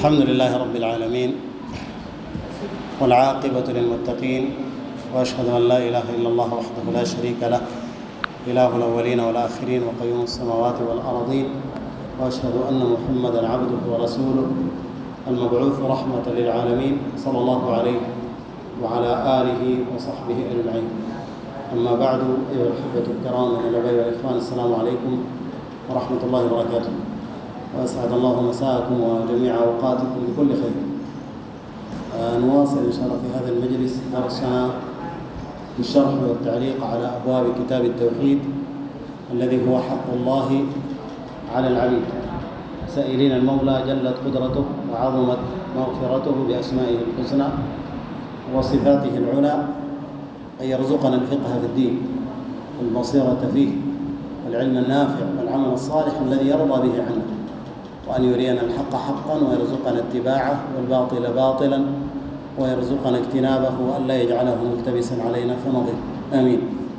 الحمد لله رب العالمين والعاقبة للمتقين، وأشهد أن لا إله إلا الله وحده لا شريك له، إله الأولين والآخرين وقيوم السماوات والأرضين، وأشهد أن محمدًا عبده ورسوله المبعوث رحمة للعالمين صلى الله عليه وعلى آله وصحبه أجمعين. أما بعد، أيها الأحبة الكرام من الأباء والإخوان، السلام عليكم ورحمة الله وبركاته، وأسعد الله مساءكم وجميع أوقاتكم بكل خير. نواصل إن شاء الله في هذا المجلس درسنا في الشرح والتعليق على أبواب كتاب التوحيد الذي هو حق الله على العبيد، سائلين المولى جلت قدرته وعظمت مغفرته بأسمائه الحسنى وصفاته العلى أن يرزقنا الفقه في الدين والبصيرة فيه والعلم النافع والعمل الصالح الذي يرضى به عنا، وأن يرينا الحق حقا ويرزقنا اتباعه والباطل باطلا ويرزقنا اجتنابه، وأن لا يجعله ملتبسا علينا فنضل، آمين.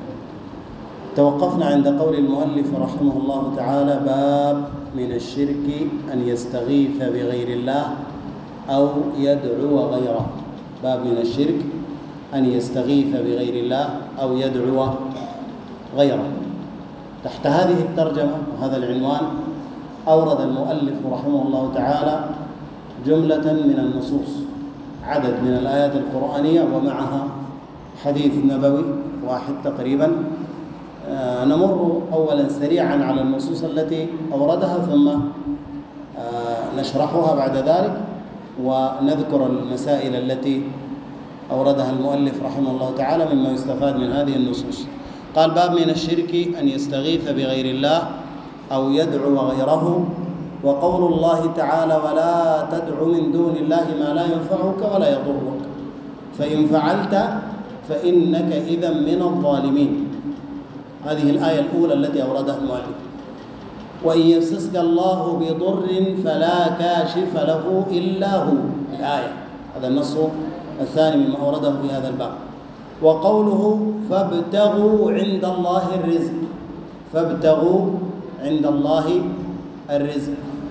توقفنا عند قول المؤلف رحمه الله تعالى: باب من الشرك أن يستغيث بغير الله أو يدعو غيره. باب من الشرك أن يستغيث بغير الله أو يدعو غيره. تحت هذه الترجمة وهذا العنوان أورد المؤلف رحمه الله تعالى جملة من النصوص، عدد من الآيات القرآنية ومعها حديث نبوي واحد تقريبا. نمر أولا سريعا على النصوص التي أوردها، ثم نشرحها بعد ذلك ونذكر المسائل التي أوردها المؤلف رحمه الله تعالى مما يستفاد من هذه النصوص. قال: باب من الشرك أن يستغيث بغير الله أو يدعو غيره، وقول الله تعالى: ولا تدع من دون الله ما لا ينفعك ولا يضرك، فإن فعلت فإنك إذا من الظالمين. هذه الآية الأولى التي أوردها المؤلف. وإن يمسسك الله بضر فلا كاشف له إلا هو، الآية. هذا النص الثاني مما أورده في هذا الباب. وقوله: فابتغوا عند الله الرزق، فابتغوا عند الله الرزق.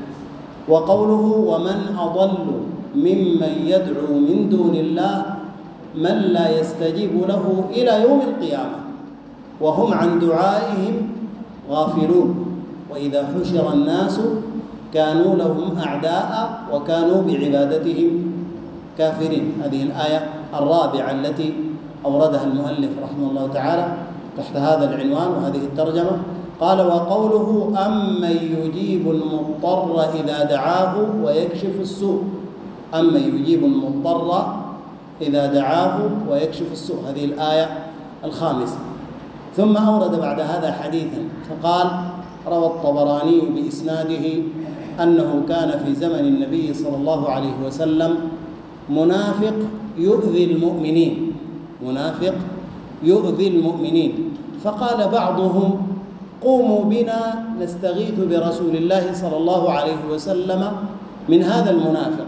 وقوله: ومن أضل ممن يدعو من دون الله من لا يستجيب له إلى يوم القيامة وهم عن دعائهم غافلون، وإذا حشر الناس كانوا لهم أعداء وكانوا بعبادتهم كافرين. هذه الآية الرابعة التي أوردها المؤلف رحمه الله تعالى تحت هذا العنوان وهذه الترجمة. قال: وقوله: أمن يجيب المضطر إذا دعاه ويكشف السوء. أمن يجيب المضطر إذا دعاه ويكشف السوء، هذه الآية الخامسة. ثم أورد بعد هذا حديثا فقال: روى الطبراني بإسناده أنه كان في زمن النبي صلى الله عليه وسلم منافق يؤذي المؤمنين، منافق يؤذي المؤمنين، فقال بعضهم: قوموا بنا نستغيث برسول الله صلى الله عليه وسلم من هذا المنافق.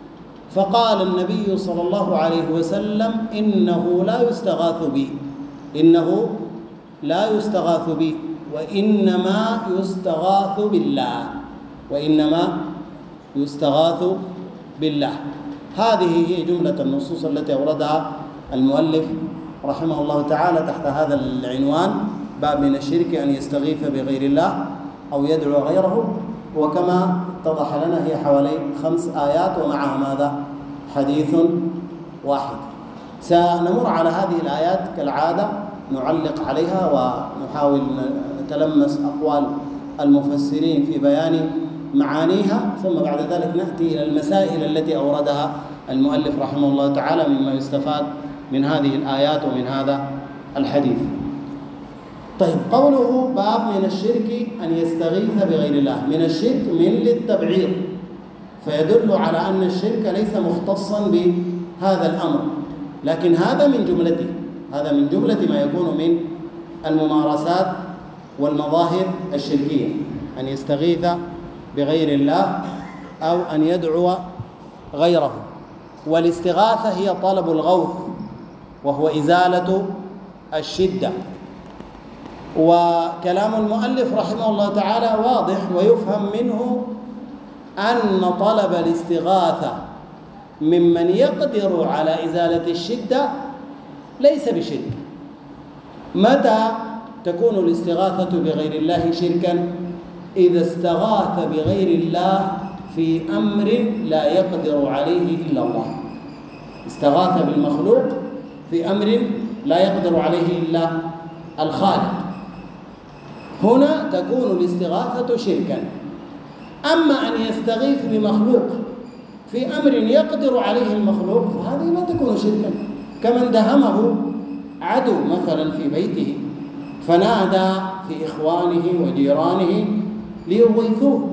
فقال النبي صلى الله عليه وسلم: إنه لا يستغاث بي، إنه لا يستغاث بي، وإنما يستغاث بالله، وإنما يستغاث بالله. هذه هي جملة النصوص التي أوردها المؤلف رحمه الله تعالى تحت هذا العنوان: باب من الشرك أن يستغيث بغير الله أو يدعو غيره. وكما اتضح لنا هي حوالي 5 آيات ومعها ماذا؟ حديث واحد. سنمر على هذه الآيات كالعادة، نعلق عليها ونحاول نتلمس أقوال المفسرين في بيان معانيها، ثم بعد ذلك نأتي إلى المسائل التي أوردها المؤلف رحمه الله تعالى مما يستفاد من هذه الآيات ومن هذا الحديث. طيب، قوله: باب من الشرك أن يستغيث بغير الله، من الشرك من للتبعيض، فيدل على أن الشرك ليس مختصا بهذا الأمر، لكن هذا من جملته، هذا من جملة ما يكون من الممارسات والمظاهر الشركية، أن يستغيث بغير الله أو أن يدعو غيره. والاستغاثة هي طلب الغوث، وهو إزالة الشدة. وكلام المؤلف رحمه الله تعالى واضح، ويفهم منه أن طلب الاستغاثة ممن يقدر على إزالة الشدة ليس بشرك. متى تكون الاستغاثة بغير الله شركا؟ إذا استغاث بغير الله في أمر لا يقدر عليه إلا الله. استغاث بالمخلوق في أمر لا يقدر عليه إلا الخالق، هنا تكون الاستغاثة شركا. أما أن يستغيث بمخلوق في أمر يقدر عليه المخلوق فهذه لا تكون شركا، كمن دهمه عدو مثلا في بيته فنادى في إخوانه وجيرانه ليغيثوه،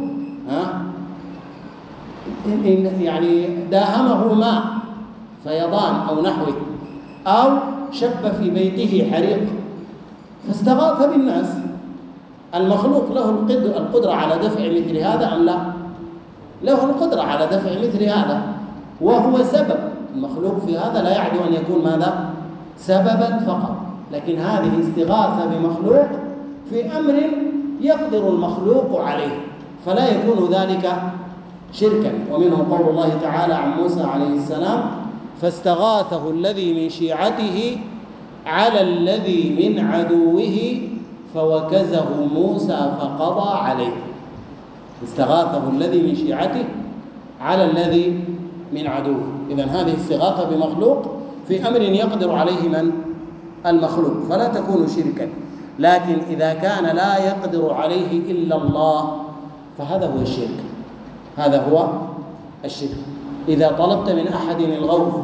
يعني داهمه ماء فيضان أو نحوه، أو شب في بيته حريق فاستغاث بالناس. المخلوق له القدرة على دفع مثل هذا أم لا؟ له القدرة على دفع مثل هذا، وهو سبب. المخلوق في هذا لا يعني أن يكون ماذا؟ سببا فقط، لكن هذه استغاثة بمخلوق في أمر يقدر المخلوق عليه، فلا يكون ذلك شركا. ومنه قول الله تعالى عن موسى عليه السلام: فاستغاثه الذي من شيعته على الذي من عدوه فوكزه موسى فقضى عليه. استغاثه الذي من شيعته على الذي من عدوه. إذن هذه استغاثة بمخلوق في أمر يقدر عليه من؟ المخلوق، فلا تكون شركا. لكن إذا كان لا يقدر عليه إلا الله فهذا هو الشرك، هذا هو الشرك. إذا طلبت من أحد الغوث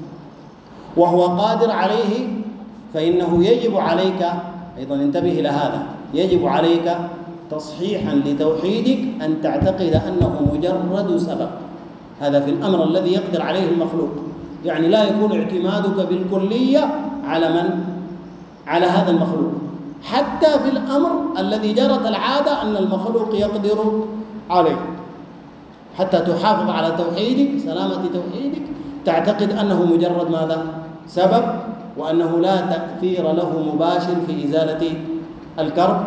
وهو قادر عليه فإنه يجب عليك أيضا، انتبه إلى هذا، يجب عليك تصحيحا لتوحيدك أن تعتقد أنه مجرد سبب. هذا في الأمر الذي يقدر عليه المخلوق، يعني لا يكون اعتمادك بالكلية على من؟ على هذا المخلوق. حتى في الأمر الذي جرت العادة أن المخلوق يقدر عليه، حتى تحافظ على توحيدك، سلامة توحيدك، تعتقد أنه مجرد ماذا؟ سبب، وأنه لا تأثير له مباشر في إزالة الكرب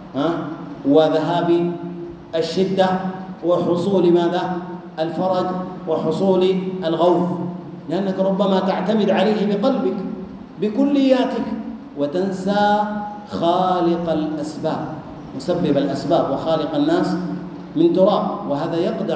وذهاب الشدة وحصول ماذا؟ الفرج وحصول الغوث، لأنك ربما تعتمد عليه بقلبك بكلياتك وتنسى خالق الأسباب، مسبب الأسباب وخالق الناس من تراب، وهذا يقدح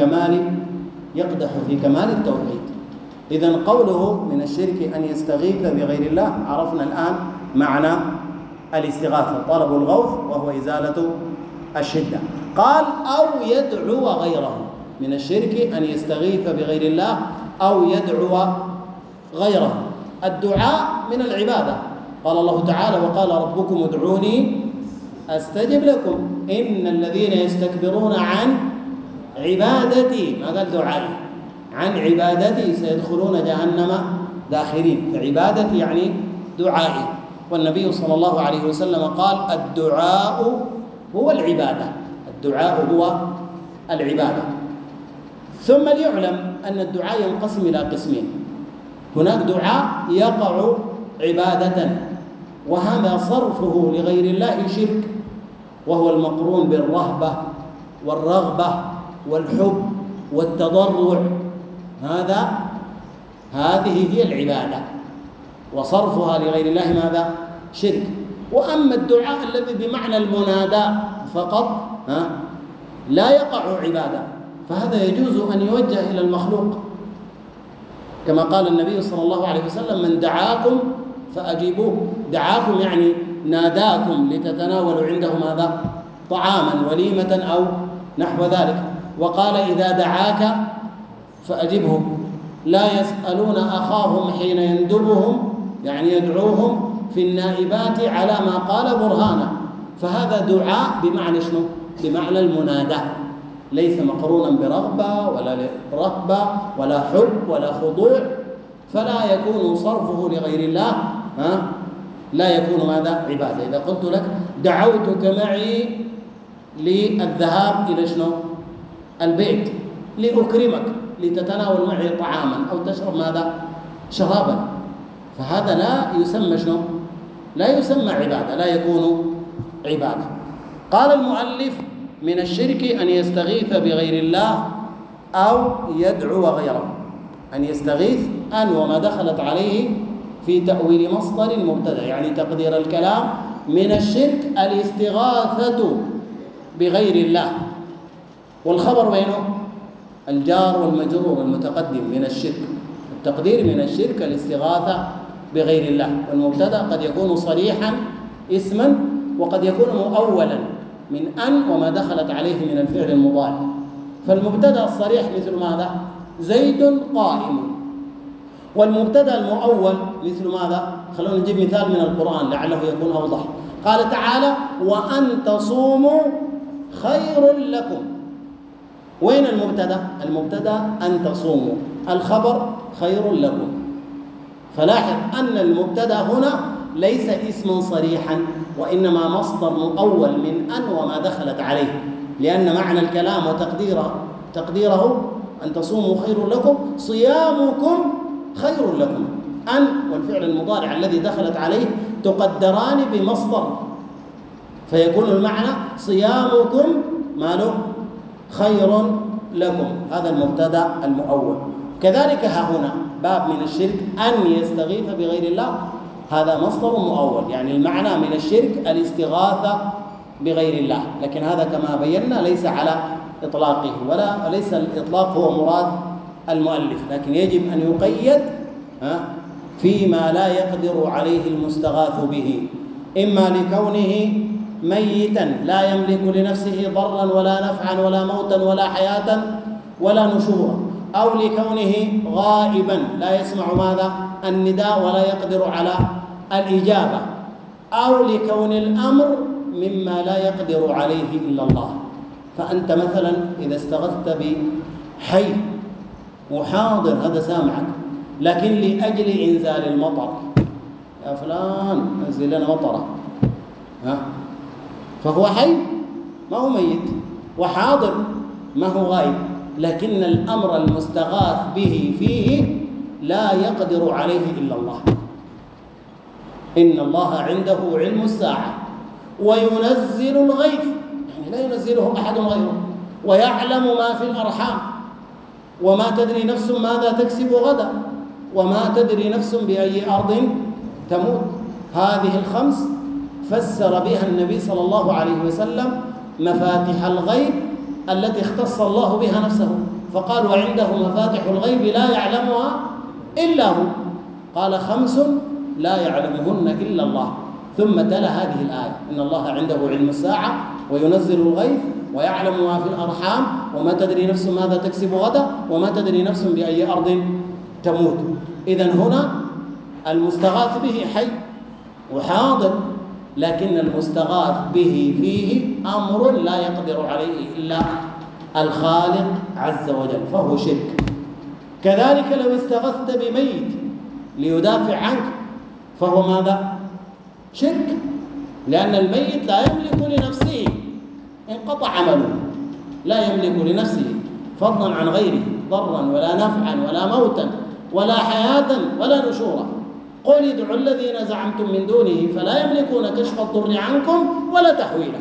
في كمال التوحيد. إذن قوله من الشرك أن يستغيث بغير الله، عرفنا الآن معنى الاستغاثة، طلب الغوث وهو إزالة الشدة. قال أو يدعو غيره. من الشرك أن يستغيث بغير الله أو يدعو غيره. الدعاء من العبادة، قال الله تعالى: وقال ربكم ادعوني أستجب لكم إن الذين يستكبرون عن عبادتي، ما قال دعائي، عن عبادتي سيدخلون جهنم داخرين. فعبادتي يعني دعائي. والنبي صلى الله عليه وسلم قال: الدعاء هو العبادة، الدعاء هو العبادة. ثم ليعلم أن الدعاء ينقسم إلى قسمين: هناك دعاء يقع عبادة وهذا صرفه لغير الله شرك، وهو المقرون بالرهبة والرغبة والحب والتضرع، هذه هي العبادة، وصرفها لغير الله ماذا؟ شرك. وأما الدعاء الذي بمعنى المناداة فقط لا يقع عبادة، فهذا يجوز أن يوجه إلى المخلوق، كما قال النبي صلى الله عليه وسلم: من دعاكم فأجيبوه. دعاكم يعني ناداكم لتتناولوا عنده ماذا؟ طعاما، وليمة أو نحو ذلك. وقال: إذا دعاك فأجبه. لا يسألون أخاهم حين يندبهم، يعني يدعوهم في النائبات على ما قال برهانا. فهذا دعاء بمعنى شنو؟ بمعنى المناداة، ليس مقرونا برغبة ولا رهبة ولا حب ولا خضوع، فلا يكون صرفه لغير الله لا يكون ماذا؟ عبادة. إذا قلت لك دعوتك معي للذهاب إلى شنو؟ البيت، لأكرمك، لتتناول معي طعاما أو تشرب ماذا؟ شرابا، فهذا لا يسمى شنو؟ لا يسمى عبادة، لا يكون عبادة. قال المؤلف: من الشرك أن يستغيث بغير الله أو يدعو غيره. أن يستغيث أن وما دخلت عليه في تأويل مصدر مبتدأ، يعني تقدير الكلام من الشرك الاستغاثة بغير الله، والخبر بينه الجار والمجرور المتقدم من الشرك. التقدير من الشرك الاستغاثة بغير الله، والمبتدأ قد يكون صريحا اسما وقد يكون مؤولا من أن وما دخلت عليه من الفعل المضارع. فالمبتدأ الصريح مثل ماذا؟ زيد قائم. والمبتدأ المؤول مثل ماذا؟ خلونا نجيب مثال من القرآن لعله يكون أوضح. قال تعالى: وأن تصوموا خير لكم. وين المبتدأ؟ المبتدأ أن تصوموا، الخبر خير لكم. فلاحظ أن المبتدأ هنا ليس اسما صريحا، وإنما مصدر مؤول من أن وما دخلت عليه، لأن معنى الكلام وتقديره أن تصوموا خير لكم، صيامكم خير لكم. أن والفعل المضارع الذي دخلت عليه تقدران بمصدر، فيكون المعنى صيامكم ماله خير لكم. هذا المبتدأ المؤول. كذلك ها هنا باب من الشرك أن يستغيث بغير الله، هذا مصدر مؤول، يعني المعنى من الشرك الاستغاثة بغير الله، لكن هذا كما بينا ليس على إطلاقه، ولا ليس الإطلاق هو مراد المؤلف، لكن يجب أن يقيد فيما لا يقدر عليه المستغاث به، إما لكونه ميتا لا يملك لنفسه ضرا ولا نفعا ولا موتا ولا حياة ولا نشورا، أو لكونه غائبا لا يسمع ماذا؟ النداء ولا يقدر على الإجابة، أو لكون الأمر مما لا يقدر عليه إلا الله. فأنت مثلا إذا استغثت بحي وحاضر هذا سامعك، لكن لأجل إنزال المطر، يا فلان انزل لنا مطرة، فهو حي ما هو ميت، وحاضر ما هو غائب، لكن الأمر المستغاث به فيه لا يقدر عليه إلا الله. إن الله عنده علم الساعة وينزل الغيث، يعني لا ينزله أحد غيره، ويعلم ما في الأرحام، وما تدري نفس ماذا تكسب غدا، وما تدري نفس بأي أرض تموت. هذه الخمس فسر بها النبي صلى الله عليه وسلم مفاتيح الغيب التي اختص الله بها نفسه، فقال: وعنده مفاتيح الغيب لا يعلمها إلا هو. قال: خمس لا يعلمهن إلا الله، ثم تلا هذه الآية: إن الله عنده علم الساعة وينزل الغيث ويعلم ما في الأرحام وما تدري نفس ماذا تكسب غدا وما تدري نفس بأي أرض تموت. إذن هنا المستغاث به حي وحاضر، لكن المستغاث به فيه أمر لا يقدر عليه إلا الخالق عز وجل، فهو شرك. كذلك لو استغثت بميت ليدافع عنك فهو ماذا؟ شرك، لأن الميت لا يملك لنفسه، انقطع عمله، لا يملك لنفسه فضلا عن غيره ضرا ولا نفعا ولا موتا ولا حياة ولا نشورا. قل ادعوا الذين زعمتم من دونه فلا يملكون كشف الضر عنكم ولا تحويلا.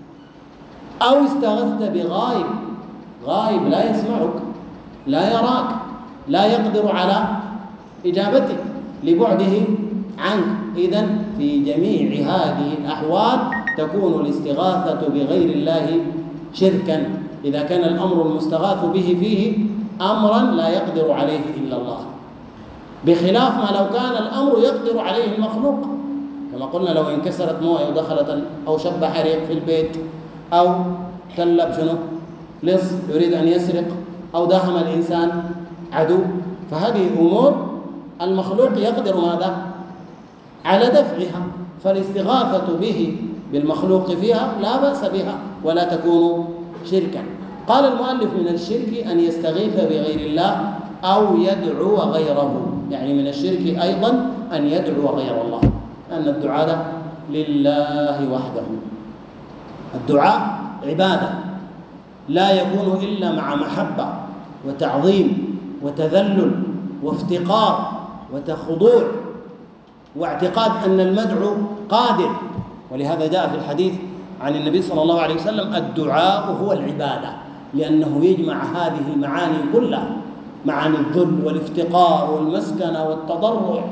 أو استغثت بغائب، غائب لا يسمعك لا يراك لا يقدر على إجابتك لبعده عنك. إذن في جميع هذه الأحوال تكون الاستغاثة بغير الله شركا، إذا كان الأمر المستغاث به فيه أمرا لا يقدر عليه إلا الله، بخلاف ما لو كان الأمر يقدر عليه المخلوق، كما قلنا لو انكسرت موية ودخلت أو شب حريق في البيت، أو كلب لص يريد أن يسرق، أو داهم الإنسان عدو، فهذه أمور المخلوق يقدر ماذا؟ على دفعها، فالاستغاثة به بالمخلوق فيها لا بأس بها ولا تكون شركا. قال المؤلف: من الشرك أن يستغيث بغير الله أو يدعو غيره، يعني من الشرك أيضا أن يدعو غير الله، أن الدعاء لله وحده. الدعاء عبادة لا يكون إلا مع محبة وتعظيم وتذلل وافتقار وتخضوع واعتقاد أن المدعو قادر. ولهذا جاء في الحديث عن النبي صلى الله عليه وسلم: الدعاء هو العبادة، لأنه يجمع هذه المعاني كلها، معاني الذل والافتقار والمسكنة والتضرع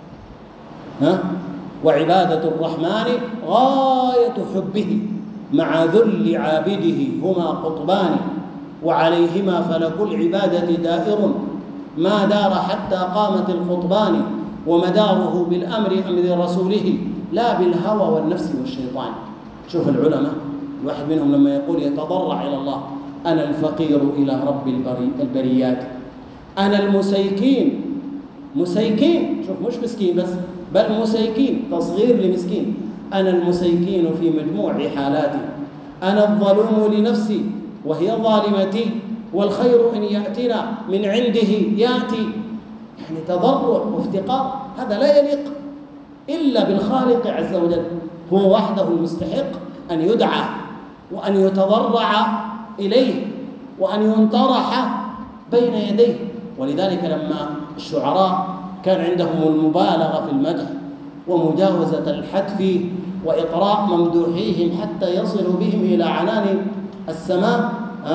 وعبادة الرحمن غاية حبه مع ذل عابده هما قطبان، وعليهما فلك العبادة دائر ما دار حتى قامت القطبان، ومداره بالأمر أمر رسوله لا بالهوى والنفس والشيطان. شوف العلماء الواحد منهم لما يقول يتضرع إلى الله: أنا الفقير إلى رب البريات، أنا المسيكين، مسيكين، شوف مش مسكين بس، بل مسيكين، تصغير لمسكين، أنا المسيكين في مجموع حالاتي، أنا الظلوم لنفسي وهي ظالمتي، والخير إن يأتنا من عنده يأتي. يعني تضرع وافتقار هذا لا يليق إلا بالخالق عز وجل، هو وحده المستحق أن يدعى وأن يتضرع إليه وأن ينطرح بين يديه. ولذلك لما الشعراء كان عندهم المبالغة في المدح ومجاوزة الحد فيه وإطراء ممدوحيهم حتى يصلوا بهم إلى عنان السماء،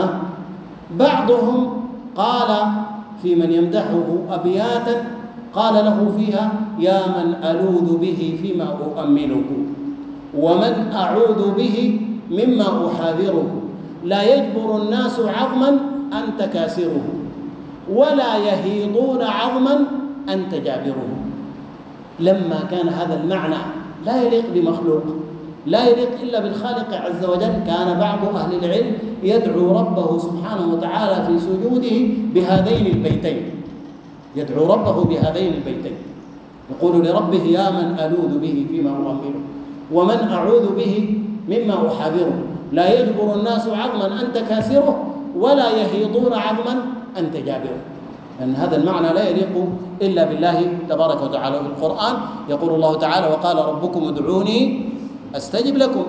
بعضهم قال في من يمدحه أبياتا قال له فيها: يا من ألوذ به فيما أؤمله، ومن أعوذ به مما أحاذره، لا يجبر الناس عظما أنت كاسره، ولا يهيضون عظما أنت جابره. لما كان هذا المعنى لا يليق بمخلوق، لا يليق إلا بالخالق عز وجل، كان بعض أهل العلم يدعو ربه سبحانه وتعالى في سجوده بهذين البيتين، يدعو ربه بهذين البيتين، يقول لربه: يا من ألوذ به فيما أؤمله، ومن أعوذ به مما أحاذره، لا يجبر الناس عظما أنت كاسره، ولا يهيضون عظما أنت جابره. لأن هذا المعنى لا يليق إلا بالله تبارك وتعالى. في القرآن يقول الله تعالى: وقال ربكم ادعوني أستجب لكم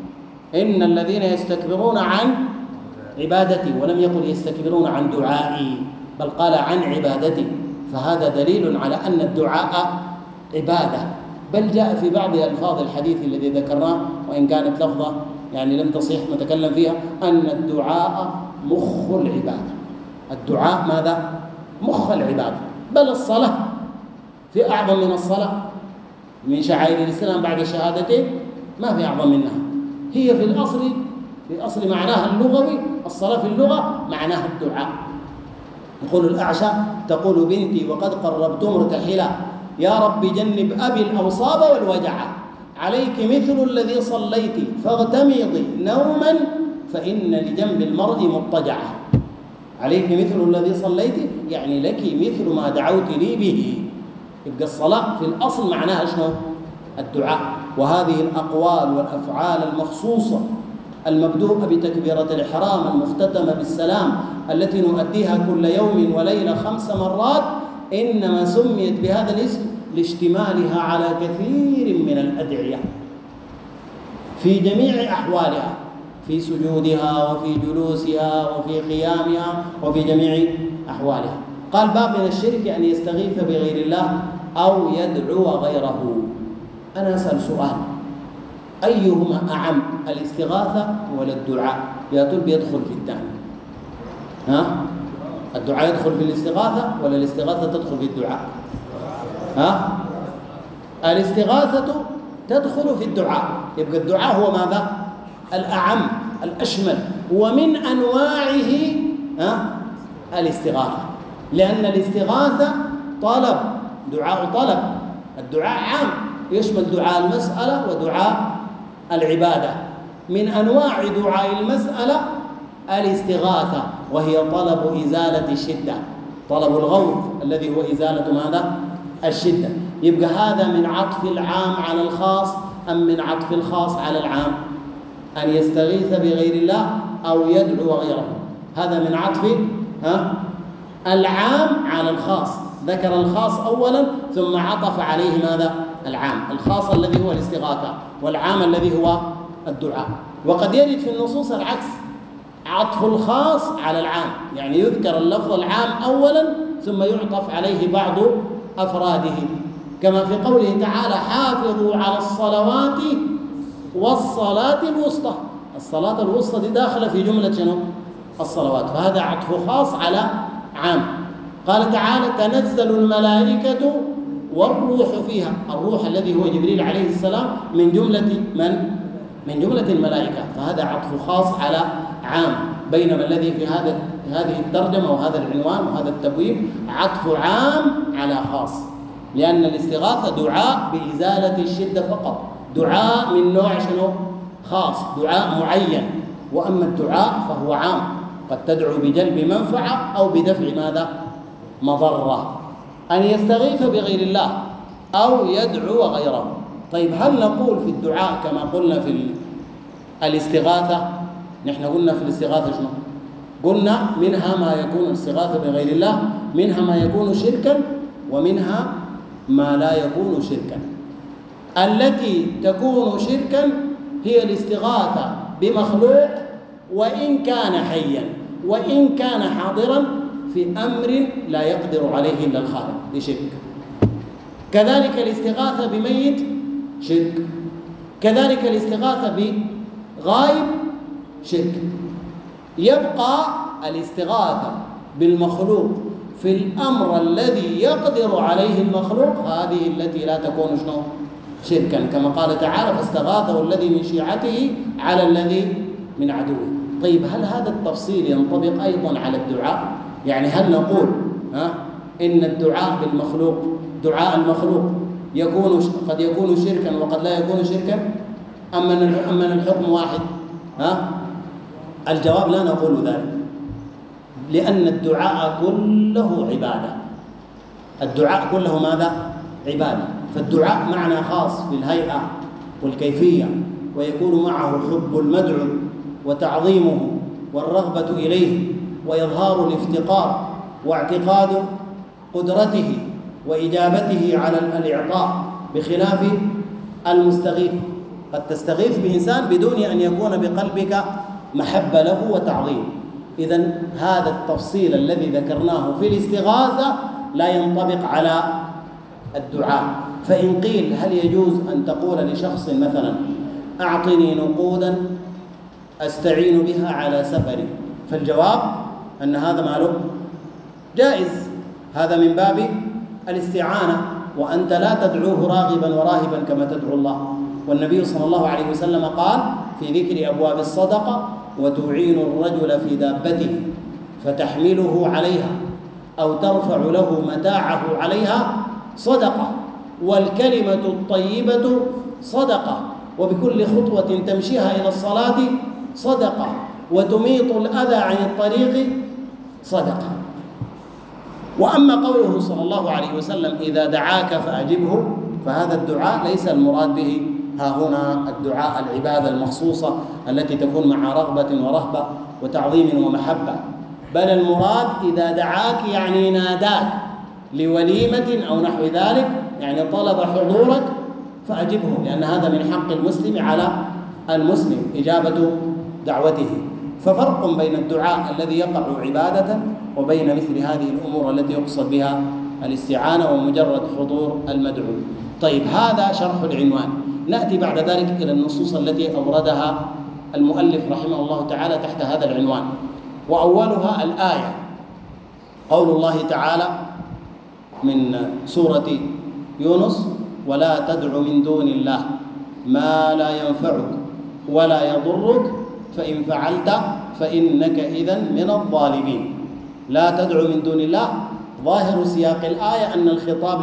إن الذين يستكبرون عن عبادتي، ولم يقل يستكبرون عن دعائي، بل قال عن عبادتي، فهذا دليل على أن الدعاء عبادة. بل جاء في بعض ألفاظ الحديث الذي ذكرناه، وإن كانت لفظة يعني لم تصح نتكلم فيها، أن الدعاء مخ العبادة. الدعاء ماذا؟ مخ العبادة. بل الصلاة في أعظم من الصلاة، من شعائر الإسلام بعد الشهادتين ما في أعظم منها. هي في أصل معناها اللغوي، الصلاة في اللغة معناها الدعاء. يقول الأعشى: تقول بنتي وقد قربت مرتحلا، يا رب جنب أبي الأوصاب والوجع، عليك مثل الذي صليت فاغتمضي نوما فإن لجنب المرء مضطجعا. عليك مثل الذي صليت يعني لك مثل ما دعوت لي به. يبقى الصلاة في الأصل معناها شنو؟ الدعاء. وهذه الأقوال والأفعال المخصوصة المبدوءة بتكبيرة الإحرام المختتمة بالسلام التي نؤديها كل يوم وليلة 5 مرات إنما سميت بهذا الاسم لاشتمالها على كثير من الأدعية في جميع أحوالها، في سجودها وفي جلوسها وفي قيامها وفي جميع أحوالها. قال: باب من الشرك أن يستغيث بغير الله أو يدعو غيره. أنا أسأل سؤال: أيهما أعم، الاستغاثة ولا الدعاء؟ يا ترى بيدخل في الثاني؟ الدعاء يدخل في الاستغاثة ولا الاستغاثة تدخل في الدعاء؟ الاستغاثة تدخل في الدعاء. يبقى الدعاء هو ماذا؟ الأعم الأشمل، ومن أنواعه الاستغاثة، لأن الاستغاثة طلب، دعاء طلب. الدعاء عام يشمل دعاء المسألة ودعاء العبادة. من أنواع دعاء المسألة الاستغاثة، وهي طلب إزالة الشدة، طلب الغوث الذي هو إزالة ماذا؟ الشدة. يبقى هذا من عطف العام على الخاص أم من عطف الخاص على العام؟ أن يستغيث بغير الله أو يدعو غيره، هذا من عطف العام على الخاص. ذكر الخاص أولا ثم عطف عليه ماذا؟ العام. الخاص الذي هو الاستغاثة، والعام الذي هو الدعاء. وقد يرد في النصوص العكس، عطف الخاص على العام، يعني يذكر اللفظ العام أولا ثم يعطف عليه بعض أفراده، كما في قوله تعالى: حافظوا على الصلوات والصلاة الوسطى. الصلاة الوسطى دي داخلة في جملة شنو؟ الصلوات، فهذا عطف خاص على عام. قال تعالى تنزل الملائكة والروح فيها، الروح الذي هو جبريل عليه السلام من جملة من؟ من جملة الملائكة، فهذا عطف خاص على عام، بينما الذي في هذه الترجمة وهذا العنوان وهذا التبويب عطف عام على خاص، لأن الاستغاثة دعاء بإزالة الشدة فقط، دعاء من نوع شنو؟ خاص، دعاء معين. وأما الدعاء فهو عام، قد تدعو بجلب منفعة أو بدفع ماذا؟ مضرة. أن يستغيث بغير الله أو يدعو غيره. طيب هل نقول في الدعاء كما قلنا في الاستغاثة؟ نحن قلنا في الاستغاثة شنو؟ قلنا منها ما يكون الاستغاثة بغير الله، منها ما يكون شركا ومنها ما لا يكون شركا. التي تكون شركا هي الاستغاثة بمخلوق وإن كان حيا وإن كان حاضرا في أمر لا يقدر عليه إلا الخالق، بشرك. كذلك الاستغاثة بميت شرك، كذلك الاستغاثة بغائب شرك. يبقى الاستغاثة بالمخلوق في الأمر الذي يقدر عليه المخلوق، هذه التي لا تكون شنو؟ شركا، كما قال تعالى فاستغاثه الذي من شيعته على الذي من عدوه. طيب هل هذا التفصيل ينطبق أيضا على الدعاء؟ يعني هل نقول إن الدعاء بالمخلوق، دعاء المخلوق قد يكون شركا وقد لا يكون شركا، أم أن الحكم واحد؟ الجواب لا نقول ذلك، لأن الدعاء كله عبادة. الدعاء كله ماذا؟ عبادة. فالدعاء معنى خاص في الهيئة والكيفية، ويكون معه حب المدعو وتعظيمه والرغبة إليه وإظهار الافتقار واعتقاد قدرته وإجابته على الإعطاء، بخلاف المستغيث. قد تستغيث بإنسان بدون أن يكون بقلبك محبة له وتعظيم. إذن هذا التفصيل الذي ذكرناه في الاستغاثة لا ينطبق على الدعاء. فإن قيل هل يجوز أن تقول لشخص مثلا أعطني نقودا أستعين بها على سفري، فالجواب أن هذا ماله جائز، هذا من باب الاستعانة، وأنت لا تدعوه راغبا وراهبا كما تدعو الله. والنبي صلى الله عليه وسلم قال في ذكر أبواب الصدقة وتعين الرجل في دابته فتحمله عليها أو ترفع له متاعه عليها صدقة، والكلمة الطيبة صدقة، وبكل خطوة تمشيها إلى الصلاة صدقة، وتميط الأذى عن الطريق صدقة. وأما قوله صلى الله عليه وسلم إذا دعاك فأجبه، فهذا الدعاء ليس المراد به ها هنا الدعاء العبادة المخصوصة التي تكون مع رغبة ورهبة وتعظيم ومحبة، بل المراد إذا دعاك يعني ناداك لوليمة أو نحو ذلك، يعني طلب حضورك فأجبه، لأن هذا من حق المسلم على المسلم إجابة دعوته. ففرق بين الدعاء الذي يقع عبادة وبين مثل هذه الأمور التي يقصد بها الاستعانة ومجرد حضور المدعو. طيب هذا شرح العنوان. نأتي بعد ذلك إلى النصوص التي أوردها المؤلف رحمه الله تعالى تحت هذا العنوان، وأولها الآية قول الله تعالى من سورة يونس ولا تدع من دون الله ما لا ينفعك ولا يضرك فإن فعلت فإنك إذن من الظالمين. لا تدع من دون الله، ظاهر سياق الآية أن الخطاب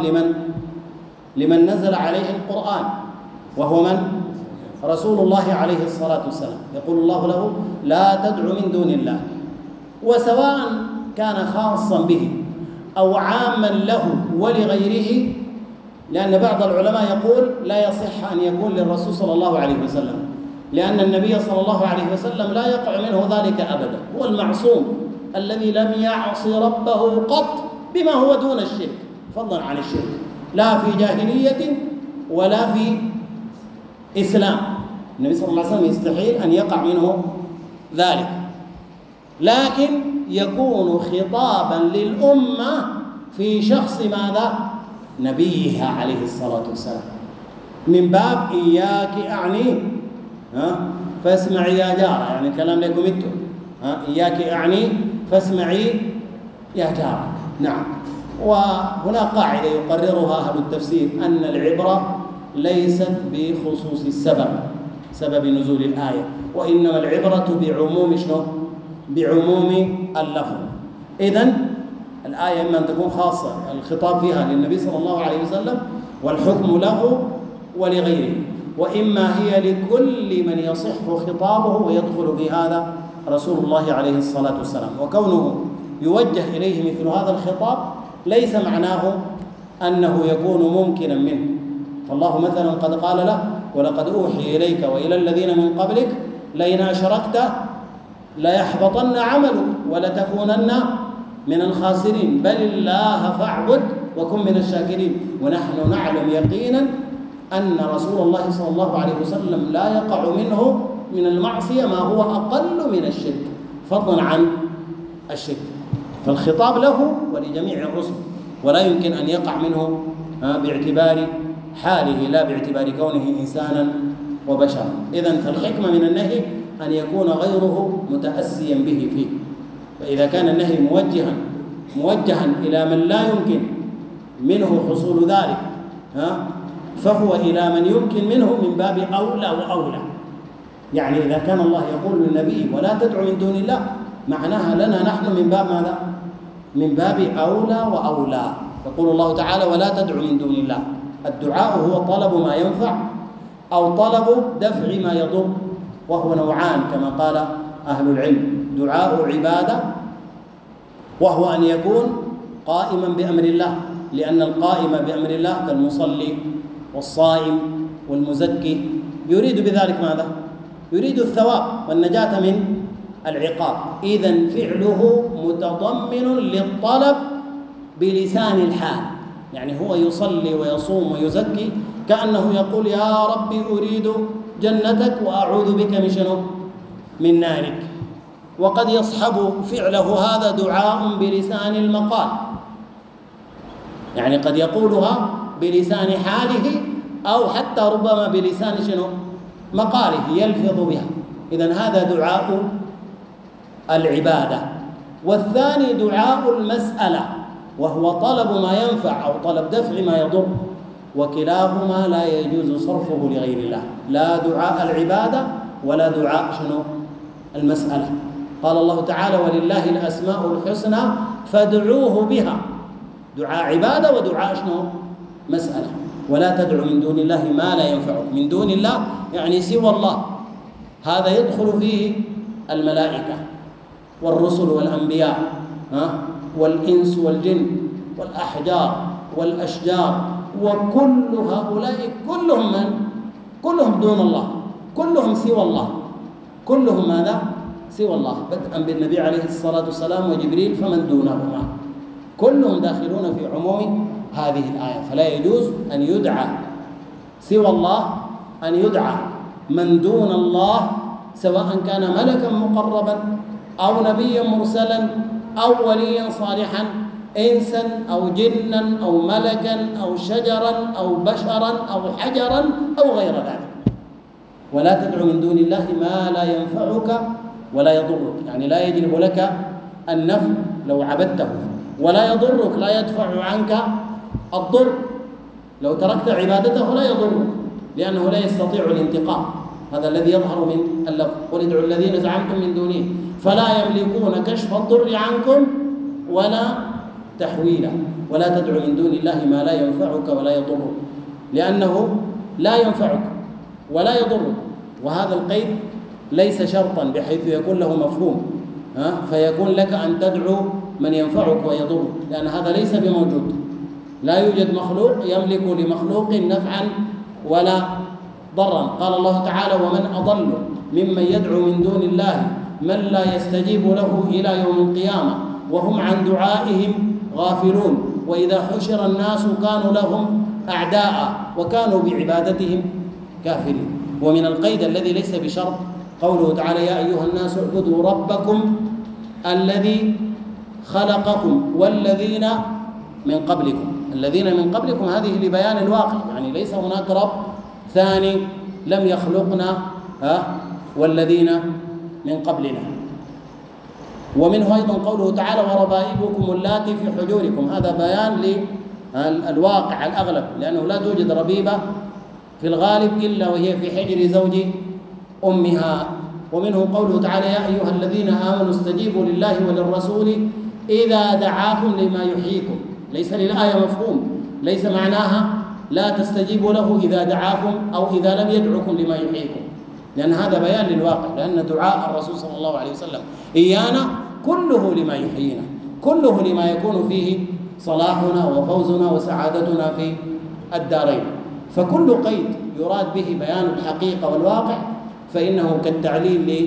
لمن نزل عليه القرآن، وهو من؟ رسول الله عليه الصلاة والسلام. يقول الله له لا تدع من دون الله، وسواء كان خاصا به أو عاما له ولغيره، لأن بعض العلماء يقول لا يصح أن يكون للرسول صلى الله عليه وسلم، لأن النبي صلى الله عليه وسلم لا يقع منه ذلك أبدا، هو المعصوم الذي لم يعصي ربه قط بما هو دون الشرك، فضلا عن الشرك، لا في جاهلية ولا في إسلام. النبي صلى الله عليه وسلم يستحيل أن يقع منه ذلك، لكن يكون خطابا للأمة في شخص ماذا؟ نبيها عليه الصلاة والسلام، من باب إياك أعني فاسمع يا جارة، يعني كلام لكم انتم، إياك أعني فاسمعي يا جار. نعم. وهنا قاعدة يقررها أهل التفسير أن العبرة ليست بخصوص السبب، سبب نزول الآية، وإنما العبرة بعموم شنو؟ بعموم اللفظ. إذن الآية إما أن تكون خاصة الخطاب فيها للنبي صلى الله عليه وسلم والحكم له ولغيره، وإما هي لكل من يصح خطابه ويدخل في هذا رسول الله عليه الصلاة والسلام. وكونه يوجه إليه مثل هذا الخطاب ليس معناه أنه يكون ممكنا منه. فالله مثلا قد قال له: ولقد أوحي إليك وإلى الذين من قبلك لئن أشركت ليحبطن عملك ولتكونن من الخاسرين، بل الله فاعبد وكن من الشاكرين. ونحن نعلم يقينا أن رسول الله صلى الله عليه وسلم لا يقع منه من المعصية ما هو أقل من الشرك، فضلا عن الشرك. فالخطاب له ولجميع الرسل، ولا يمكن أن يقع منه باعتبار حاله لا باعتبار كونه إنسانا وبشرا. إذن فالحكمة من النهي أن يكون غيره متأسيا به فيه. فإذا كان النهي موجها إلى من لا يمكن منه حصول ذلك فهو إلى من يمكن منه من باب أولى وأولى. يعني إذا كان الله يقول للنبي: ولا تدعو من دون الله، معناها لنا نحن من باب ماذا؟ من باب أولى وأولى. يقول الله تعالى: ولا تدعو من دون الله. الدعاء هو طلب ما ينفع أو طلب دفع ما يضر، وهو نوعان كما قال أهل العلم: دعاء عبادة، وهو أن يكون قائما بأمر الله، لأن القائم بأمر الله كالمصلي والصائم والمزكي يريد بذلك ماذا؟ يريد الثواب والنجاة من العقاب. إذن فعله متضمن للطلب بلسان الحال، يعني هو يصلي ويصوم ويزكي كأنه يقول: يا ربي أريد جنتك وأعوذ بك من شنو؟ من نارك. وقد يصحب فعله هذا دعاء بلسان المقال، يعني قد يقولها بلسان حاله أو حتى ربما بلسان شنو؟ مقاله يلفظ بها. إذن هذا دعاء العبادة. والثاني دعاء المسألة، وهو طلب ما ينفع أو طلب دفع ما يضر، وكلاهما لا يجوز صرفه لغير الله، لا دعاء العبادة ولا دعاء شنو؟ المسألة. قال الله تعالى: ولله الأسماء الحسنى فادعوه بها، دعاء عبادة ودعاء شنو؟ مسألة. ولا تدعو من دون الله ما لا ينفعك. من دون الله يعني سوى الله، هذا يدخل فيه الملائكة والرسل والأنبياء والإنس والجن والأحجار والأشجار، وكل هؤلاء كلهم من؟ كلهم دون الله، كلهم سوى الله، كلهم ماذا؟ سوى الله، بدءا بالنبي عليه الصلاة والسلام وجبريل فمن دونهما، كلهم داخلون في عموم هذه الآية. فلا يجوز أن يدعى سوى الله، أن يدعى من دون الله، سواء كان ملكا مقربا أو نبيا مرسلا أو وليا صالحا، إنسا أو جنا أو ملكا أو شجرا أو بشرا أو حجرا أو غير ذلك. ولا تدعو من دون الله ما لا ينفعك ولا يضرك، يعني لا يجلب لك النفع لو عبدته، ولا يضرك، لا يدفع عنك الضر لو تركت عبادته، لا يضرك لأنه لا يستطيع الانتقام. هذا الذي يظهر من اللفظ: قل ادعوا الذين زعمتم من دونه فلا يملكون كشف الضر عنكم ولا تحويلا. ولا تدعو من دون الله ما لا ينفعك ولا يضرك، لأنه لا ينفعك ولا يضرك. وهذا القيد ليس شرطا بحيث يكون له مفهوم فيكون لك أن تدعو من ينفعك ويضرك، لأن هذا ليس بموجود. لا يوجد مخلوق يملك لمخلوق نفعا ولا ضرا. قال الله تعالى: ومن أضل ممن يدعو من دون الله من لا يستجيب له إلى يوم القيامة وهم عن دعائهم غافلون وإذا حشر الناس كانوا لهم أعداء وكانوا بعبادتهم كافرين. ومن القيد الذي ليس بشرط قوله تعالى: يا أيها الناس اعبدوا ربكم الذي خلقكم والذين من قبلكم. الذين من قبلكم هذه لبيان الواقع، يعني ليس هناك رب ثاني لم يخلقنا والذين من قبلنا. ومنه أيضا قوله تعالى وربائبكم اللاتي في حجوركم، هذا بيان للواقع الأغلب، لأنه لا توجد ربيبة في الغالب إلا وهي في حجر زوج أمها. ومنه قوله تعالى يا أيها الذين آمنوا استجيبوا لله وللرسول إذا دعاكم لما يحييكم، ليس للآية مفهوم، ليس معناها لا تستجيبوا له إذا دعاكم أو إذا لم يدعوكم لما يحييكم، لأن هذا بيان للواقع، لأن دعاء الرسول صلى الله عليه وسلم إيانا كله لما يحيينا، كله لما يكون فيه صلاحنا وفوزنا وسعادتنا في الدارين. فكل قيد يراد به بيان الحقيقة والواقع فإنه كالتعليل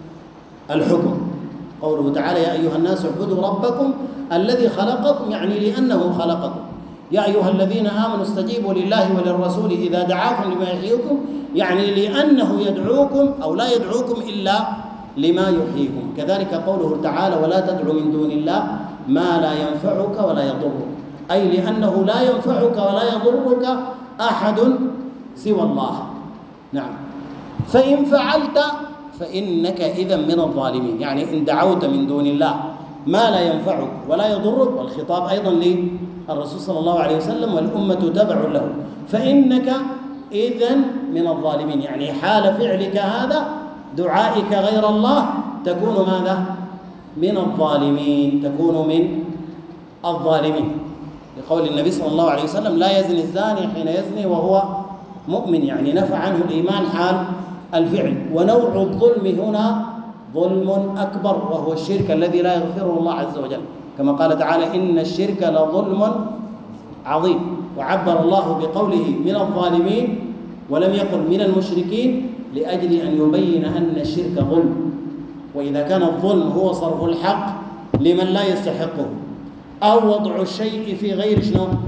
للحكم. قوله تعالى يا أيها الناس اعبدوا ربكم الذي خلقكم، يعني لأنه خلقكم. يا أيها الذين آمنوا استجيبوا لله وللرسول إذا دعاكم لما يحييكم، يعني لأنه يدعوكم أو لا يدعوكم إلا لما يحييكم. كذلك قوله تعالى ولا تدع من دون الله ما لا ينفعك ولا يضرك، أي لأنه لا ينفعك ولا يضرك أحد سوى الله. نعم. فإن فعلت فإنك إذا من الظالمين، يعني إن دعوت من دون الله ما لا ينفعك ولا يضرك، والخطاب أيضا للرسول صلى الله عليه وسلم والأمة تبع له، فإنك إذا من الظالمين، يعني حال فعلك هذا دعائك غير الله تكون ماذا؟ من الظالمين، تكون من الظالمين، لقول النبي صلى الله عليه وسلم لا يزني الزاني حين يزني وهو مؤمن، يعني نفى عنه الإيمان حال الفعل. ونوع الظلم هنا ظلم أكبر وهو الشرك الذي لا يغفره الله عز وجل، كما قال تعالى إن الشرك لظلم عظيم، وعبر الله بقوله من الظالمين ولم يقل من المشركين لأجل أن يبين أن الشرك ظلم. وإذا كان الظلم هو صرف الحق لمن لا يستحقه أو وضع الشيء في غير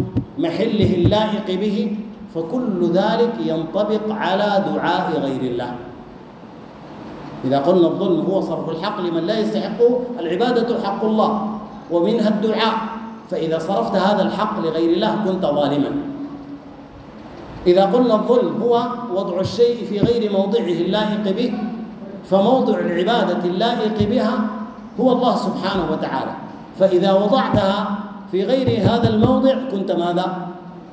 محله اللائق به، فكل ذلك ينطبق على دعاء غير الله. إذا قلنا الظلم هو صرف الحق لمن لا يستحقه، العبادة حق الله ومنها الدعاء، فإذا صرفت هذا الحق لغير الله كنت ظالما. إذا قلنا الظلم هو وضع الشيء في غير موضعه اللائق به، فموضع العبادة اللائق بها هو الله سبحانه وتعالى، فإذا وضعتها في غير هذا الموضع كنت ماذا؟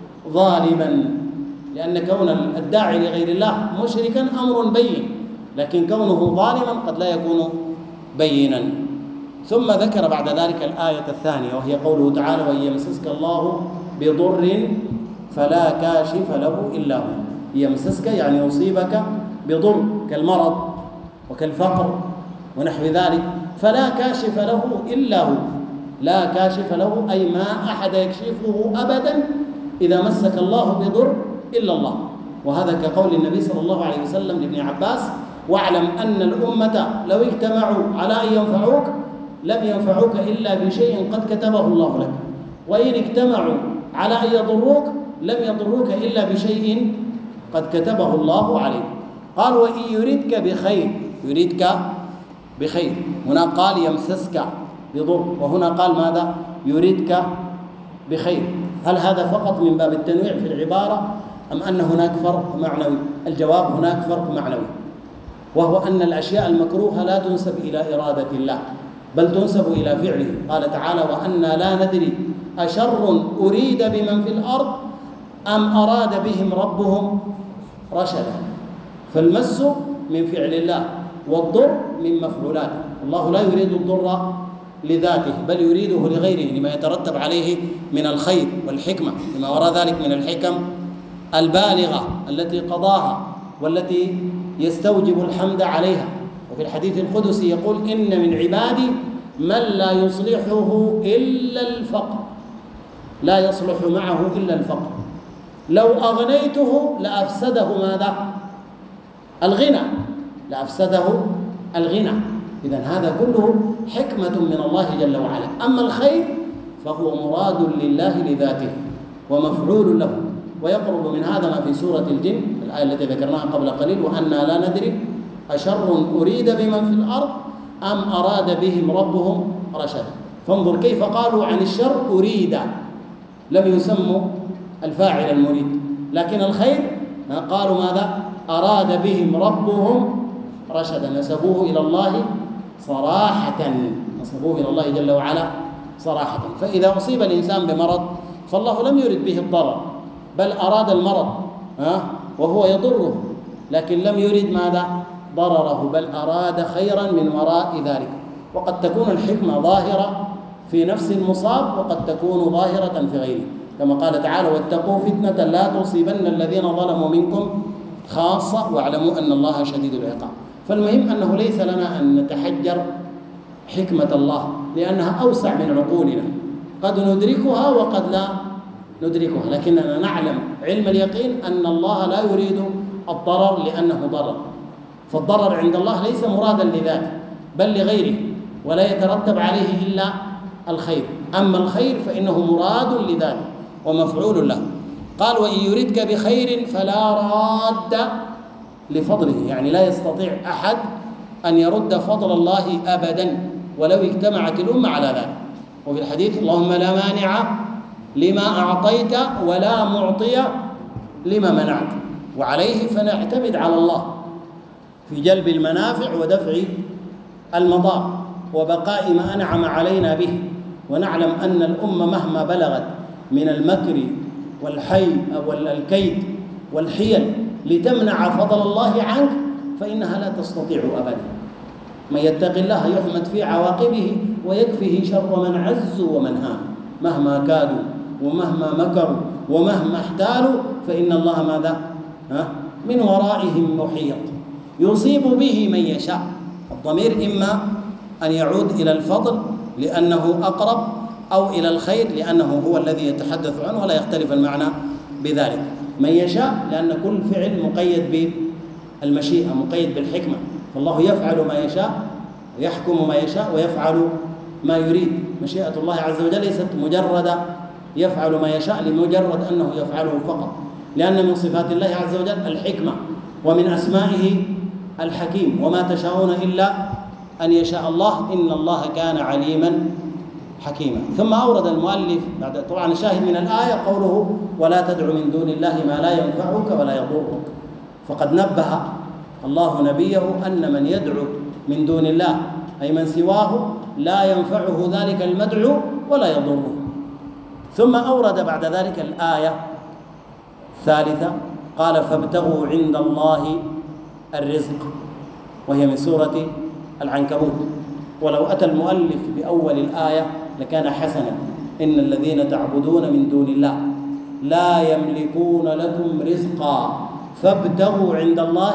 ظالما، لأن كون الداعي لغير الله مشركا أمر بين، لكن كونه ظالما قد لا يكون بينا. ثم ذكر بعد ذلك الآية الثانية وهي قوله تعالى وإن يمسسك الله بضر فلا كاشف له إلا هو. يمسسك يعني يصيبك بضر كالمرض وكالفقر ونحو ذلك، فلا كاشف له إلا هو، لا كاشف له أي ما أحد يكشفه أبدا إذا مسك الله بضر إلا الله. وهذا كقول النبي صلى الله عليه وسلم لابن عباس واعلم أن الأمة لو اجتمعوا على أن ينفعوك لم ينفعوك إلا بشيء قد كتبه الله لك، وإن اجتمعوا على أن يضروك لم يضروك إلا بشيء قد كتبه الله عليك. قال وإن يريدك بخير، يريدك بخير، هنا قال يمسسك بضر، وهنا قال ماذا؟ يريدك بخير. هل هذا فقط من باب التنويع في العبارة أم أن هناك فرق معنوي؟ الجواب هناك فرق معنوي، وهو أن الأشياء المكروهة لا تنسب إلى إرادة الله بل تنسب إلى فعله. قال تعالى وأنا لا ندري أشر أريد بمن في الأرض أم أراد بهم ربهم رشدا. فالمس من فعل الله والضر من مفعولاته، الله لا يريد الضر لذاته بل يريده لغيره لما يترتب عليه من الخير والحكمة، لما وراء ذلك من الحكم البالغة التي قضاها والتي يستوجب الحمد عليها. وفي الحديث القدسي يقول إن من عبادي من لا يصلحه إلا الفقر، لا يصلح معه إلا الفقر، لو أغنيته لأفسده ماذا؟ الغنى، لأفسده الغنى. إذن هذا كله حكمة من الله جل وعلا. أما الخير فهو مراد لله لذاته ومفعول له. ويقرب من هذا ما في سورة الجن الآية التي ذكرناها قبل قليل وأنا لا ندري أشر أريد بمن في الأرض أم أراد بهم ربهم رشدا. فانظر كيف قالوا عن الشر أريد، لم يسموا الفاعل المريد، لكن الخير قالوا ماذا؟ أراد بهم ربهم رشدا، نسبوه إلى الله صراحة نسبوه إلى الله جل وعلا صراحة. فإذا أصيب الإنسان بمرض فالله لم يرد به الضرر، بل أراد المرض وهو يضره، لكن لم يرد ماذا؟ ضرره، بل أراد خيرا من وراء ذلك. وقد تكون الحكمة ظاهرة في نفس المصاب، وقد تكون ظاهرة في غيره، كما قال تعالى: واتقوا فتنة لا تصيبن الذين ظلموا منكم خاصة واعلموا أن الله شديد العقاب. فالمهم أنه ليس لنا أن نتحجر حكمة الله، لأنها أوسع من عقولنا، قد ندركها وقد لا ندركها، لكننا نعلم علم اليقين أن الله لا يريد الضرر لأنه ضرر، فالضرر عند الله ليس مرادا لذاته بل لغيره، ولا يترتب عليه إلا الخير. أما الخير فإنه مراد لذاته ومفعول له. قال: وإن يردك بخير فلا راد لفضله، يعني لا يستطيع أحد أن يرد فضل الله أبدا ولو اجتمعت الأمة على ذلك. وفي الحديث: اللهم لا مانع لما أعطيت ولا معطي لما منعت. وعليه فنعتمد على الله في جلب المنافع ودفع المضار وبقاء ما أنعم علينا به. ونعلم أن الأمة مهما بلغت من المكر والكيد والحيل لتمنع فضل الله عنك فإنها لا تستطيع أبدا. من يتق الله يحمد في عواقبه ويكفيه شر من عز ومن هان. مهما كادوا ومهما مكروا ومهما احتالوا فإن الله ماذا؟ من ورائهم محيط يصيب به من يشاء. الضمير إما أن يعود إلى الفضل لأنه أقرب، أو إلى الخير لأنه هو الذي يتحدث عنه، ولا يختلف المعنى بذلك. من يشاء لأن كل فعل مقيد بالمشيئة، مقيد بالحكمة، فالله يفعل ما يشاء ويحكم ما يشاء ويفعل ما يريد. مشيئة الله عز وجل ليست مجرد يفعل ما يشاء لمجرد أنه يفعله فقط، لأن من صفات الله عز وجل الحكمة، ومن أسمائه الحكيم. وما تشاءون إلا أن يشاء الله إن الله كان عليما حكيما. ثم أورد المؤلف بعد طبعا الشاهد من الآية قوله: ولا تدع من دون الله ما لا ينفعك ولا يضرك. فقد نبه الله نبيه أن من يدعو من دون الله أي من سواه لا ينفعه ذلك المدعو ولا يضره. ثم أورد بعد ذلك الآية الثالثة قال: فابتغوا عند الله الرزق، وهي من سورة العنكبوت. ولو أتى المؤلف بأول الآية لكان حسنا: إن الذين تعبدون من دون الله لا يملكون لكم رزقا فابتغوا عند الله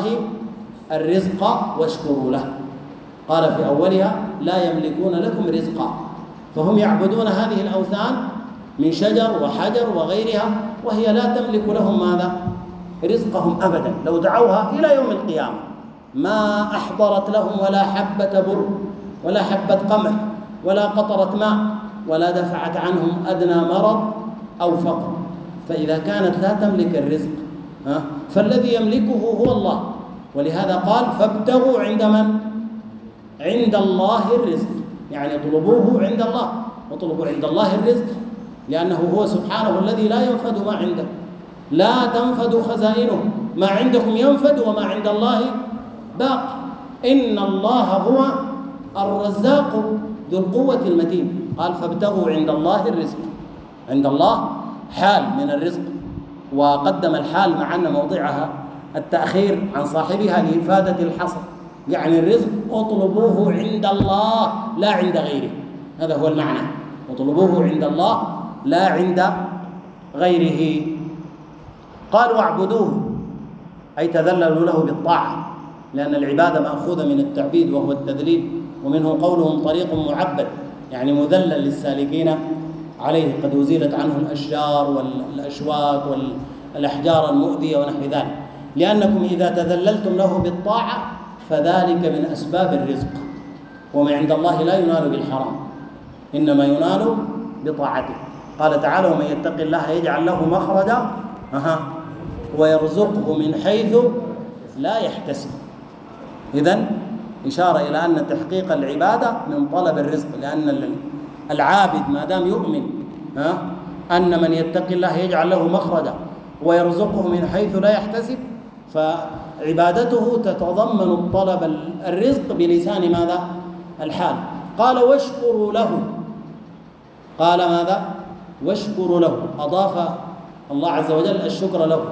الرزق واشكروا له. قال في أولها: لا يملكون لكم رزقا، فهم يعبدون هذه الأوثان من شجر وحجر وغيرها، وهي لا تملك لهم ماذا؟ رزقهم أبدا. لو دعوها إلى يوم القيامة ما أحضرت لهم ولا حبة بر ولا حبة قمح ولا قطرة ماء، ولا دفعت عنهم أدنى مرض أو فقر. فإذا كانت لا تملك الرزق فالذي يملكه هو الله. ولهذا قال: فابتغوا عند من؟ عند الله الرزق، يعني اطلبوه عند الله، واطلبوا عند الله الرزق، لأنه هو سبحانه الذي لا ينفد ما عنده، لا تنفد خزائنه، ما عندكم ينفد وما عند الله باق. إن الله هو الرزاق ذو القوة المتين. قال: فابتغوا عند الله الرزق. عند الله حال من الرزق، وقدم الحال مع أن موضعها التأخير عن صاحبها لإفادة الحصر، يعني الرزق اطلبوه عند الله لا عند غيره، هذا هو المعنى، اطلبوه عند الله لا عند غيره. قال: واعبدوه أي تذللوا له بالطاعة، لأن العبادة مأخوذة من التعبيد وهو التذليل، ومنه قولهم طريق معبد، يعني مذلل للسالكين عليه، قد أزيلت عنه الأشجار والأشواك والأحجار المؤذية ونحو ذلك. لأنكم إذا تذللتم له بالطاعة فذلك من أسباب الرزق، وما عند الله لا ينال بالحرام، إنما ينال بطاعته. قال تعالى: ومن يتق الله يجعل له مخرجا ويرزقه من حيث لا يحتسب. إذن إشارة إلى أن تحقيق العبادة من طلب الرزق، لأن العابد ما دام يؤمن أن من يتق الله يجعل له مخرجا ويرزقه من حيث لا يحتسب، فعبادته تتضمن طلب الرزق بلسان ماذا؟ الحال. قال واشكروا له. قال ماذا؟ واشكروا له، أضاف الله عز وجل الشكر له.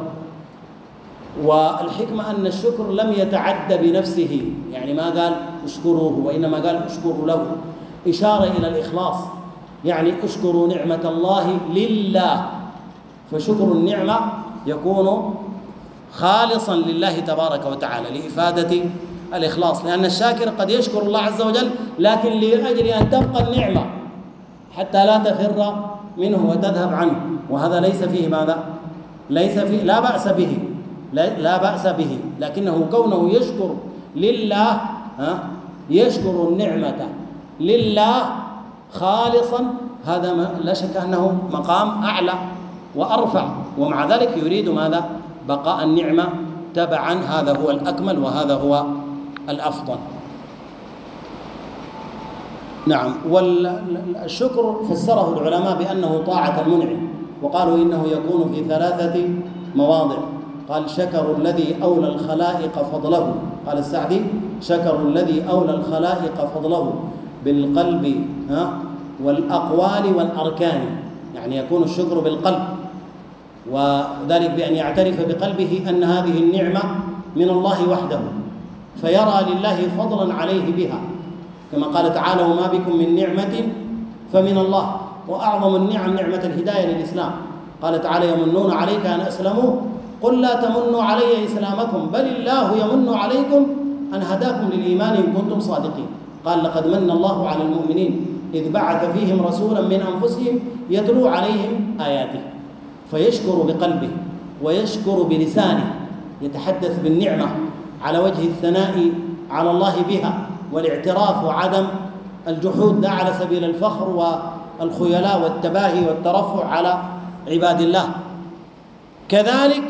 والحكمة أن الشكر لم يتعد بنفسه، يعني ما قال اشكروه وإنما قال اشكروا له، إشارة إلى الإخلاص، يعني اشكروا نعمة الله لله. فشكر النعمة يكون خالصا لله تبارك وتعالى لإفادة الإخلاص، لأن الشاكر قد يشكر الله عز وجل لكن لأجل أن تبقى النعمة حتى لا تفر منه وتذهب عنه، وهذا ليس فيه ماذا؟ ليس فيه، لا بأس به، لا بأس به، لكنه كونه يشكر لله، يشكر النعمة لله خالصا، هذا لا شك أنه مقام أعلى وأرفع، ومع ذلك يريد ماذا؟ بقاء النعمة تبعا، هذا هو الأكمل وهذا هو الأفضل. نعم. والشكر فسره العلماء بأنه طاعة المنعم، وقالوا إنه يكون في 3 مواضع. قال شكر الذي أولى الخلائق فضله، قال السعدي شكر الذي أولى الخلائق فضله بالقلب والأقوال والأركان، يعني يكون الشكر بالقلب، وذلك بأن يعترف بقلبه أن هذه النعمة من الله وحده، فيرى لله فضلا عليه بها، كما قال تعالى وما بكم من نعمة فمن الله، وأعظم النعم نعمة الهداية للإسلام. قال تعالى يمنون عليك أن أسلموا قل لا تمنوا علي إسلامكم بل الله يمن عليكم أن هداكم للإيمان إن كنتم صادقين. قال لقد من الله على المؤمنين إذ بعث فيهم رسولا من أنفسهم يتلو عليهم آياته. فيشكر بقلبه ويشكر بلسانه، يتحدث بالنعمة على وجه الثناء على الله بها والاعتراف وعدم الجحود، لا على سبيل الفخر والخيلاء والتباهي والترفع على عباد الله. كذلك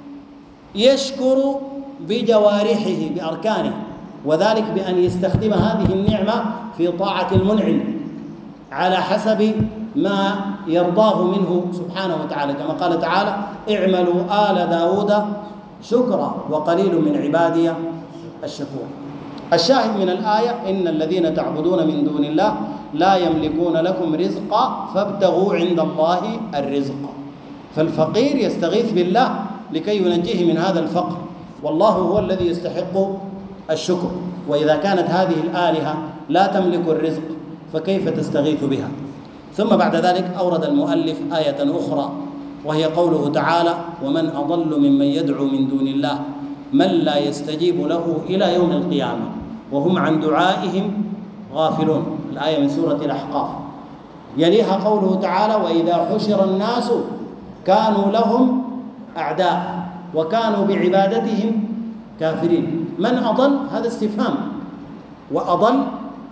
يشكر بجوارحه بأركانه، وذلك بأن يستخدم هذه النعمة في طاعة المنعم على حسب ما يرضاه منه سبحانه وتعالى، كما قال تعالى اعملوا آل داود شكرا وقليل من عبادي الشكور. الشاهد من الآية إن الذين تعبدون من دون الله لا يملكون لكم رزقا فابتغوا عند الله الرزق. فالفقير يستغيث بالله لكي ينجيه من هذا الفقر، والله هو الذي يستحق الشكر. وإذا كانت هذه الآلهة لا تملك الرزق فكيف تستغيث بها؟ ثم بعد ذلك أورد المؤلف آية أخرى وهي قوله تعالى ومن أضل ممن يدعو من دون الله من لا يستجيب له إلى يوم القيامة وهم عن دعائهم غافلون. الآية من سورة الأحقاف. يليها قوله تعالى وإذا حشر الناس كانوا لهم أعداء وكانوا بعبادتهم كافرين. من أضل؟ هذا استفهام، وأضل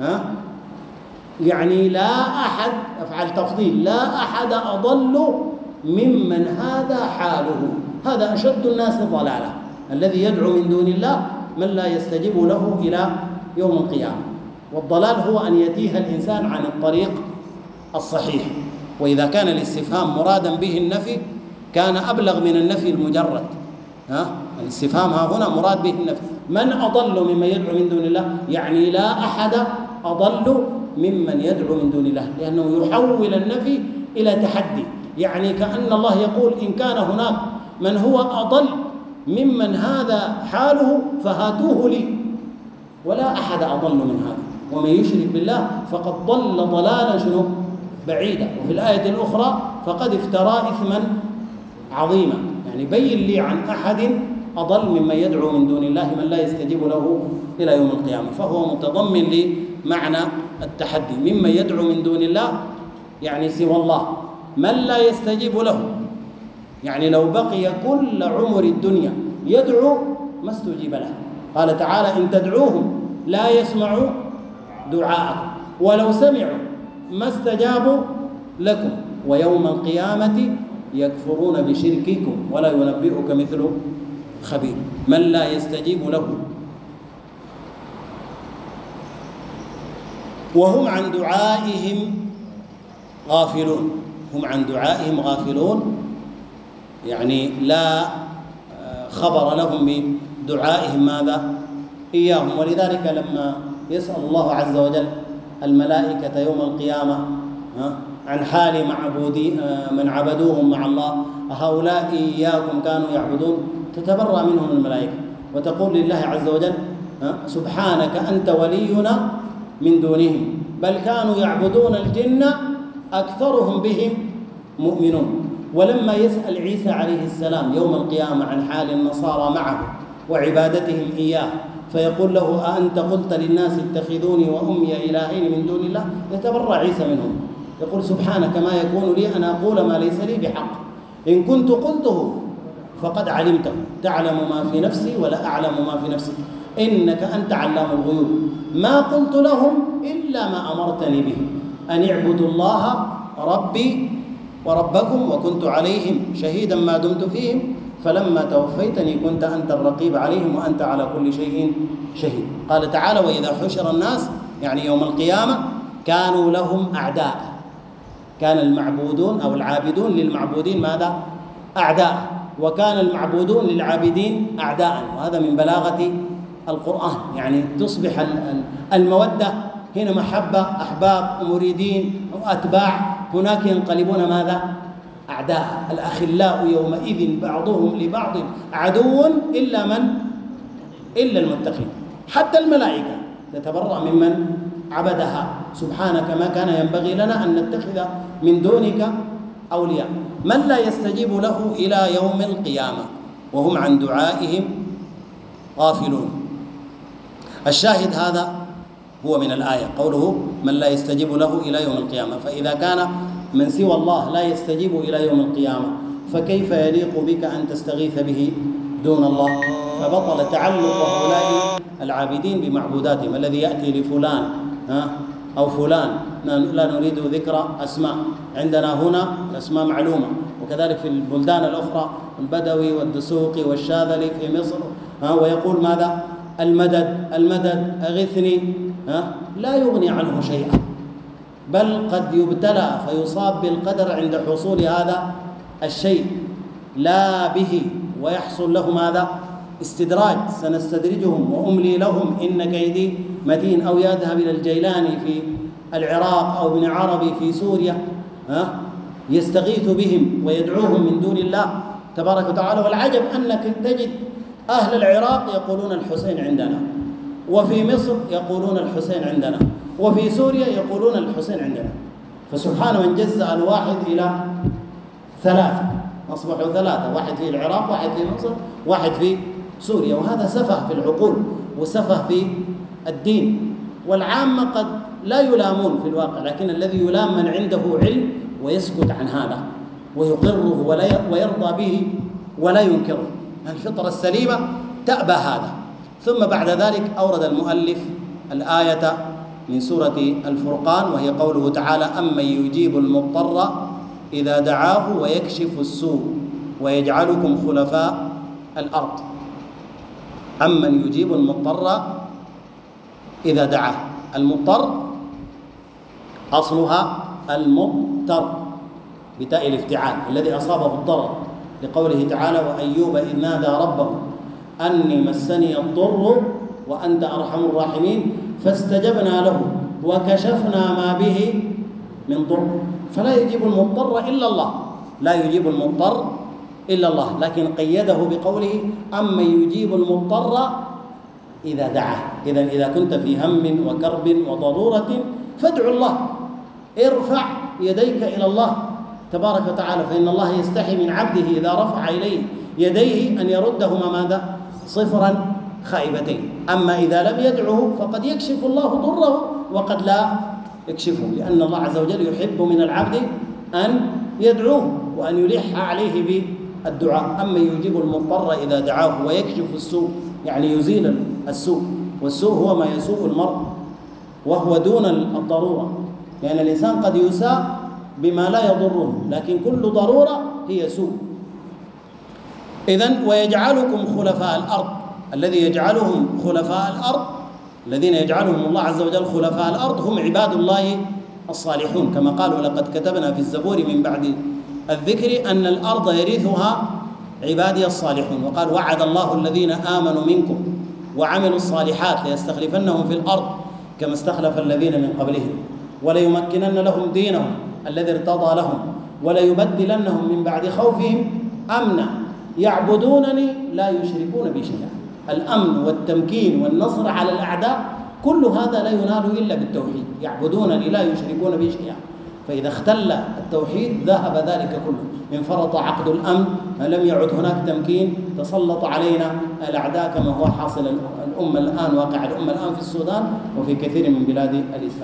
يعني لا أحد، أفعل تفضيل، لا أحد أضل ممن هذا حاله. هذا أشد الناس ضلالة الذي يدعو من دون الله من لا يستجيب له إلى يوم القيامة. والضلال هو أن يتيه الإنسان عن الطريق الصحيح. وإذا كان الاستفهام مرادا به النفي كان أبلغ من النفي المجرد. الاستفهام ها هنا مراد به النفي. من أضل ممن يدعو من دون الله يعني لا أحد أضل ممن يدعو من دون الله، لأنه يحول النفي إلى تحدي، يعني كأن الله يقول إن كان هناك من هو أضل ممن هذا حاله فهاتوه لي، ولا أحد أضل من هذا. ومن يشرك بالله فقد ضل ضلالا شنو بعيدا. وفي الآية الأخرى فقد افترى إثما عظيما، يعني بين لي عن أحد أضل ممن يدعو من دون الله من لا يستجيب له إلى يوم القيامة. فهو متضمن لمعنى التحدي. ممن يدعو من دون الله يعني سوى الله، من لا يستجيب له يعني لو بقي كل عمر الدنيا يدعو ما استجيب له. قال تعالى إن تدعوهم لا يسمعوا دعاءكم ولو سمعوا ما استجابوا لكم ويوم القيامة يكفرون بشرككم ولا ينبئك مثل خبير. من لا يستجيب له وهم عن دعائهم غافلون. هم عن دعائهم غافلون يعني لا خبر لهم بدعائهم ماذا إياهم. ولذلك لما يسأل الله عز وجل الملائكة يوم القيامة عن حال من عبدوهم مع الله، هؤلاء إياكم كانوا يعبدون، تتبرأ منهم الملائكة وتقول لله عز وجل سبحانك أنت ولينا من دونهم بل كانوا يعبدون الجن أكثرهم بهم مؤمنون. ولما يسأل عيسى عليه السلام يوم القيامة عن حال النصارى معه وعبادتهم إياه فيقول له أأنت قلت للناس اتخذوني وأمي إلهين من دون الله، يتبرأ عيسى منهم يقول سبحانك ما يكون لي أن أقول ما ليس لي بحق، إن كنت قلته فقد علمته، تعلم ما في نفسي ولا أعلم ما في نفسك، إنك أنت علام الغيوب، ما قلت لهم إلا ما أمرتني به أن اعبدوا الله ربي وربكم وكنت عليهم شهيدا ما دمت فيهم فلما توفيتني كنت أنت الرقيب عليهم وأنت على كل شيء شهيد. قال تعالى وإذا حشر الناس يعني يوم القيامة كانوا لهم أعداء، كان المعبودون أو العابدون للمعبودين ماذا؟ أعداء، وكان المعبودون للعابدين أعداء، وهذا من بلاغة القرآن، يعني تصبح المودة هنا محبة، أحباب ومريدين وأتباع، هناك ينقلبون ماذا؟ أعداء. الأخلاء يومئذ بعضهم لبعض عدو إلا المتقين. حتى الملائكة تتبرأ ممن عبدها، سبحانك ما كان ينبغي لنا أن نتخذ من دونك أولياء. من لا يستجيب له إلى يوم القيامة وهم عن دعائهم غافلون. الشاهد هذا هو من الآية قوله من لا يستجيب له إلى يوم القيامة، فإذا كان من سوى الله لا يستجيب إلى يوم القيامة فكيف يليق بك أن تستغيث به دون الله؟ فبطل تعلق هؤلاء العابدين بمعبوداتهم. الذي يأتي لفلان أو فلان، لا نريد ذكر أسماء، عندنا هنا الأسماء معلومة، وكذلك في البلدان الأخرى البدوي والدسوقي والشاذلي في مصر ويقول ماذا؟ المدد المدد أغثني، لا يغني عنه شيئا، بل قد يبتلى فيصاب بالقدر عند حصول هذا الشيء لا به ويحصل له ماذا؟ استدراج، سنستدرجهم وأملي لهم إن كيدي متين. أو يذهب إلى الجيلاني في العراق أو ابن عربي في سوريا يستغيث بهم ويدعوهم من دون الله تبارك وتعالى. والعجب أنك تجد أهل العراق يقولون الحسين عندنا، وفي مصر يقولون الحسين عندنا، وفي سوريا يقولون الحسين عندنا. فسبحان من جزأ الواحد إلى ثلاثة، أصبحوا ثلاثة، واحد في العراق، واحد في مصر، واحد في سوريا. وهذا سفه في العقول وسفه في الدين. والعامة قد لا يلامون في الواقع، لكن الذي يلام من عنده علم ويسكت عن هذا ويقره ويرضى به ولا ينكره. الفطرة السليمة تأبى هذا. ثم بعد ذلك أورد المؤلف الآية من سورة الفرقان، وهي قوله تعالى أمن يجيب المضطر إذا دعاه ويكشف السوء ويجعلكم خلفاء الأرض. أمن يجيب المضطر إذا دعاه. المضطر أصلها المضطر بتاء الافتعال الذي أصابه الضرر، لقوله تعالى وأيوب إذ نادى ربه أني مسني الضر وأنت أرحم الراحمين فاستجبنا له وكشفنا ما به من ضر. فلا يجيب المضطر إلا الله، لا يجيب المضطر إلا الله، لكن قيده بقوله أما يجيب المضطر إذا دعاه. إذن إذا كنت في هم وكرب وضرورة فادعو الله، ارفع يديك إلى الله تبارك وتعالى، فإن الله يستحي من عبده إذا رفع إليه يديه أن يردهما ماذا؟ صفرا خائبتين. أما إذا لم يدعه فقد يكشف الله ضره وقد لا يكشفه، لأن الله عز وجل يحب من العبد أن يدعوه وأن يلح عليه بالدعاء. أما يجيب المضطر إذا دعاه ويكشف السوء، يعني يزيل السوء، والسوء هو ما يسوء المرء وهو دون الضرورة، لأن يعني الإنسان قد يساء بما لا يضره، لكن كل ضرورة هي سوء. إذن ويجعلكم خلفاء الأرض. الذي يجعلهم خلفاء الأرض، الذين يجعلهم الله عز وجل خلفاء الأرض هم عباد الله الصالحون، كما قالوا لقد كتبنا في الزبور من بعد الذكر أن الأرض يرثها عبادي الصالحون. وقال وعد الله الذين آمنوا منكم وعملوا الصالحات ليستخلفنهم في الأرض كما استخلف الذين من قبلهم، وليمكنن لهم دينهم الذي ارتضى لهم، وليبدلنهم من بعد خوفهم أمنا يعبدونني لا يشركون بي شيئا. الأمن والتمكين والنصر على الأعداء كل هذا لا ينال إلا بالتوحيد، يعبدونني لا يشركون بي شيئا. فإذا اختل التوحيد ذهب ذلك كله، انفرط عقد الأمن، لم يعد هناك تمكين، تسلط علينا الأعداء كما هو حاصل الأمة الآن، واقع الأمة الآن في السودان وفي كثير من بلاد الإسلام.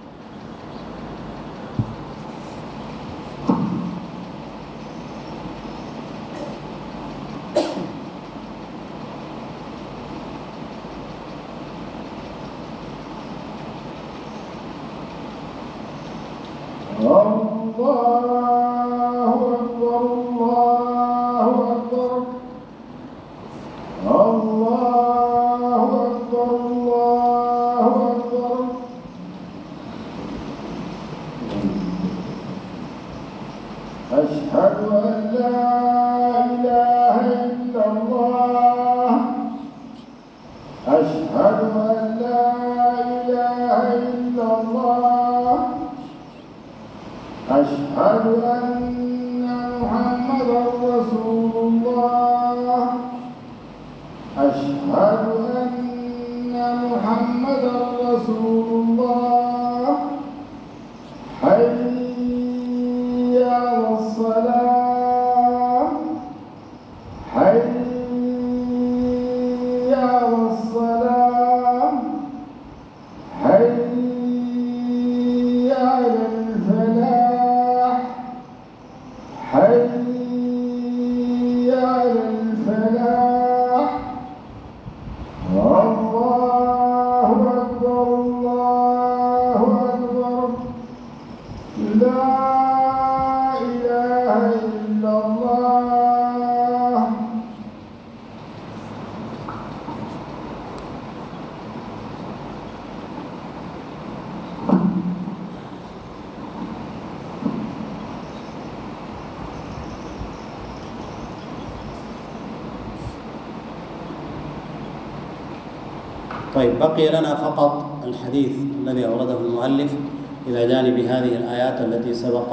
طيب، بقي لنا فقط الحديث الذي أورده المؤلف إلى جانب هذه الآيات التي سبق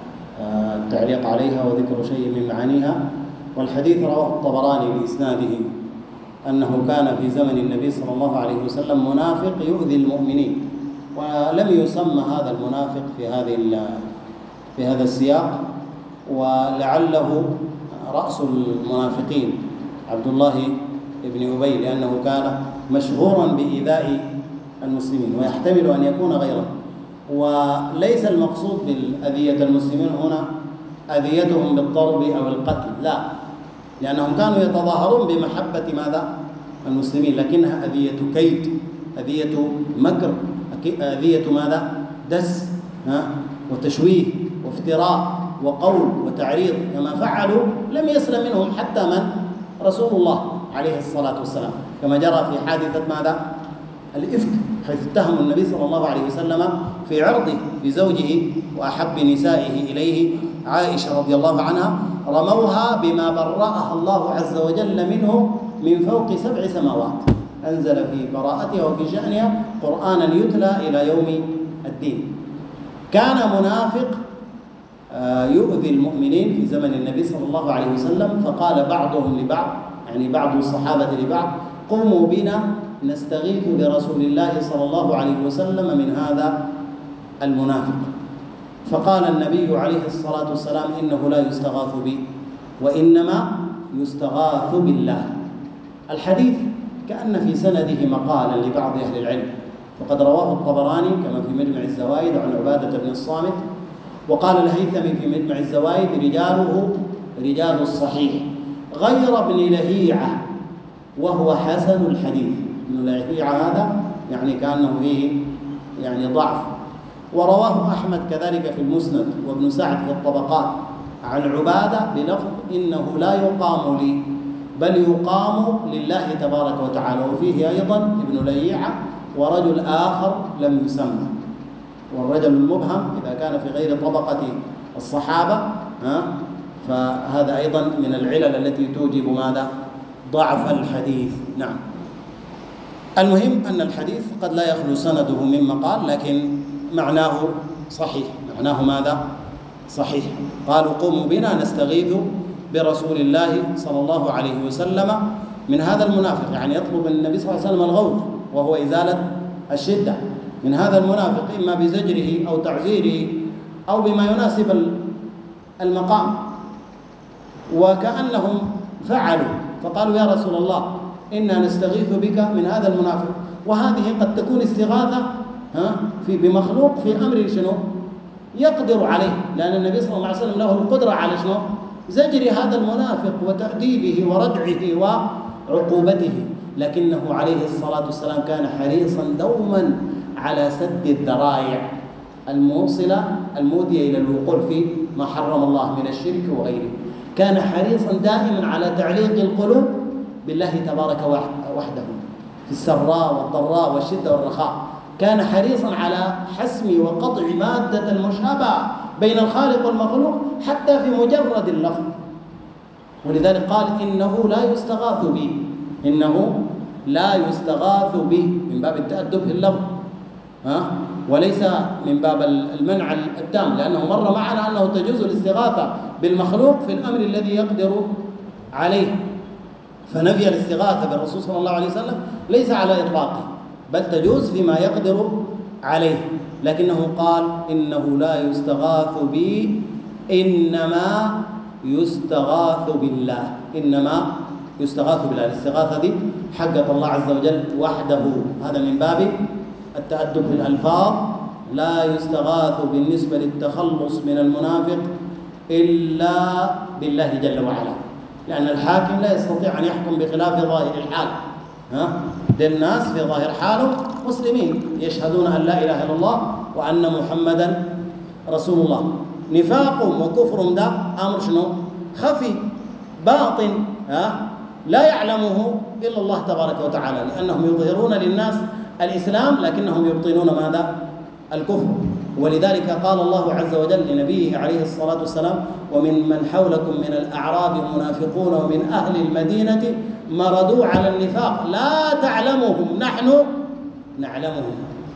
التعليق عليها وذكر شيء من معانيها. والحديث رواه الطبراني بإسناده أنه كان في زمن النبي صلى الله عليه وسلم منافق يؤذي المؤمنين، ولم يسمى هذا المنافق في هذا السياق، ولعله رأس المنافقين عبد الله بن أبي، لأنه كان مشهورا بإيذاء المسلمين، ويحتمل أن يكون غيره. وليس المقصود بالأذية المسلمين هنا أذيتهم بالضرب أو القتل، لا، لأنهم كانوا يتظاهرون بمحبة ماذا؟ المسلمين، لكنها أذية كيد، أذية مكر، أذية ماذا؟ دس وتشويه وافتراء وقول وتعريض، كما فعلوا لم يسلم منهم حتى من؟ رسول الله عليه الصلاة والسلام، كما جرى في حادثة ماذا؟ الإفك، حيث اتهموا النبي صلى الله عليه وسلم في عرضه بزوجه وأحب نسائه إليه عائشة رضي الله عنها، رموها بما برأها الله عز وجل منه من فوق 7 سماوات، أنزل في براءتها وفي شأنها قرآنا يتلى إلى يوم الدين. كان منافق يؤذي المؤمنين في زمن النبي صلى الله عليه وسلم، فقال بعضهم لبعض، يعني بعض الصحابة لبعض: قوموا بنا نستغيث برسول الله صلى الله عليه وسلم من هذا المنافق. فقال النبي عليه الصلاة والسلام: إنه لا يستغاث بي، وإنما يستغاث بالله. الحديث كأن في سنده مقالا لبعض أهل العلم، وقد رواه الطبراني كما في مجمع الزوائد عن عبادة بن الصامت، وقال الهيثمي في مجمع الزوائد: رجاله رجال الصحيح غير ابن لهيعة وهو حسن الحديث. ابن لهيعة هذا يعني كأنه فيه يعني ضعف. ورواه أحمد كذلك في المسند، وابن سعد في الطبقات عن عبادة بلفظ: إنه لا يقام لي بل يقام لله تبارك وتعالى. وفيه أيضا ابن لهيعة ورجل آخر لم يسمى. والرجل المبهم إذا كان في غير طبقة الصحابة فهذا أيضا من العلل التي توجب ماذا؟ ضعف الحديث. نعم. المهم أن الحديث قد لا يخلو سنده من مقال، لكن معناه صحيح. معناه ماذا؟ صحيح. قالوا قوموا بنا نستغيث برسول الله صلى الله عليه وسلم من هذا المنافق، يعني يطلب النبي صلى الله عليه وسلم الغوث وهو إزالة الشدة من هذا المنافق، إما بزجره أو تعزيره أو بما يناسب المقام. وكأنهم فعلوا فقالوا يا رسول الله إنا نستغيث بك من هذا المنافق. وهذه قد تكون استغاثة بمخلوق في أمر شنو يقدر عليه، لأن النبي صلى الله عليه وسلم له القدرة على شنو زجر هذا المنافق وتأديبه وردعه وعقوبته، لكنه عليه الصلاة والسلام كان حريصا دوما على سد الذرائع الموصلة المودية إلى الوقوع في ما حرم الله من الشرك وغيره. كان حريصا دائما على تعليق القلوب بالله تبارك وحده في السراء والضراء والشدة والرخاء. كان حريصا على حسم وقطع مادة المشابهة بين الخالق والمخلوق حتى في مجرد اللفظ. ولذلك قال إنه لا يستغاث به، إنه لا يستغاث به من باب التأدب في اللفظ، وليس من باب المنع التام، لأنه مر معنا أنه تجوز الاستغاثة بالمخلوق في الأمر الذي يقدر عليه، فنفي الاستغاثة بالرسول صلى الله عليه وسلم ليس على إطلاقه، بل تجوز فيما يقدر عليه. لكنه قال إنه لا يستغاث بي إنما يستغاث بالله، إنما يستغاث بالله. الاستغاثة دي حقت الله عز وجل وحده، هذا من باب التأدب في الألفاظ. لا يستغاث بالنسبة للتخلص من المنافق إلا بالله جل وعلا، لأن الحاكم لا يستطيع أن يحكم بخلاف ظاهر الحال. دي الناس في ظاهر حاله مسلمين يشهدون أن لا إله إلا الله وأن محمدا رسول الله. نفاقهم وكفرهم ده أمر شنو خفي باطن لا يعلمه إلا الله تبارك وتعالى، لأنهم يظهرون للناس الإسلام لكنهم يبطنون ماذا؟ الكفر. ولذلك قال الله عز وجل لنبيه عليه الصلاة والسلام ومن من حولكم من الأعراب منافقون ومن أهل المدينة مردوا على النفاق لا تعلمهم نحن نعلمهم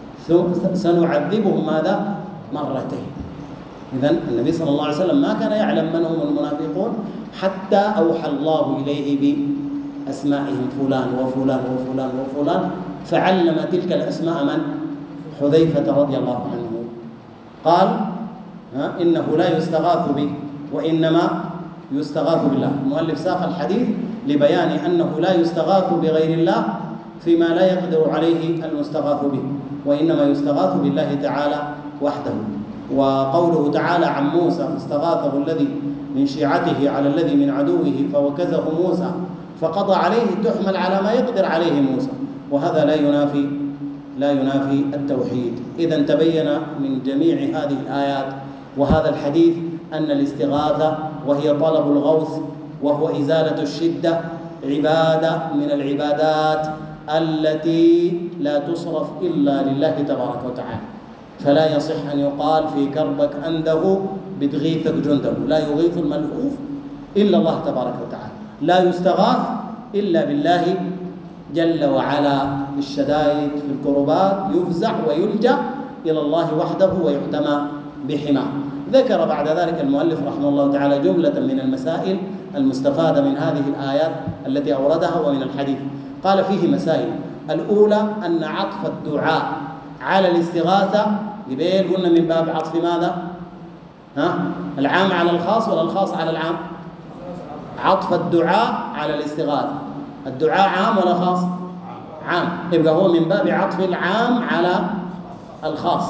سنعذبهم ماذا؟ مرتين. إذن النبي صلى الله عليه وسلم ما كان يعلم من هم المنافقون حتى أوحى الله إليه بأسمائهم فلان وفلان وفلان وفلان، فعلم تلك الأسماء من؟ حذيفة رضي الله عنه. قال إنه لا يستغاث به وإنما يستغاث بالله. المؤلف ساق الحديث لبيان أنه لا يستغاث بغير الله فيما لا يقدر عليه المستغاث به، وإنما يستغاث بالله تعالى وحده. وقوله تعالى عن موسى فاستغاثه الذي من شيعته على الذي من عدوه فوكزه موسى فقضى عليه، تحمل على ما يقدر عليه موسى، وهذا لا ينافي التوحيد. إذن تبين من جميع هذه الآيات وهذا الحديث أن الاستغاثة وهي طلب الغوث وهو إزالة الشدة عبادة من العبادات التي لا تصرف إلا لله تبارك وتعالى. فلا يصح أن يقال في كربك عنده بتغيثك جنده، لا يغيث الملهوف إلا الله تبارك وتعالى، لا يستغاث إلا بالله جل وعلا. في الشدائد في الكربات يفزع ويلجأ إلى الله وحده ويحتمى بحماه. ذكر بعد ذلك المؤلف رحمه الله تعالى جملة من المسائل المستفادة من هذه الآيات التي أوردها ومن الحديث. قال فيه مسائل: الأولى أن عطف الدعاء على الاستغاثة قبيل قلنا من باب عطف ماذا؟ العام على الخاص ولا الخاص على العام؟ عطف الدعاء على الاستغاثة. الدعاء عام ولا خاص؟ عام، يبقى هو من باب عطف العام على الخاص.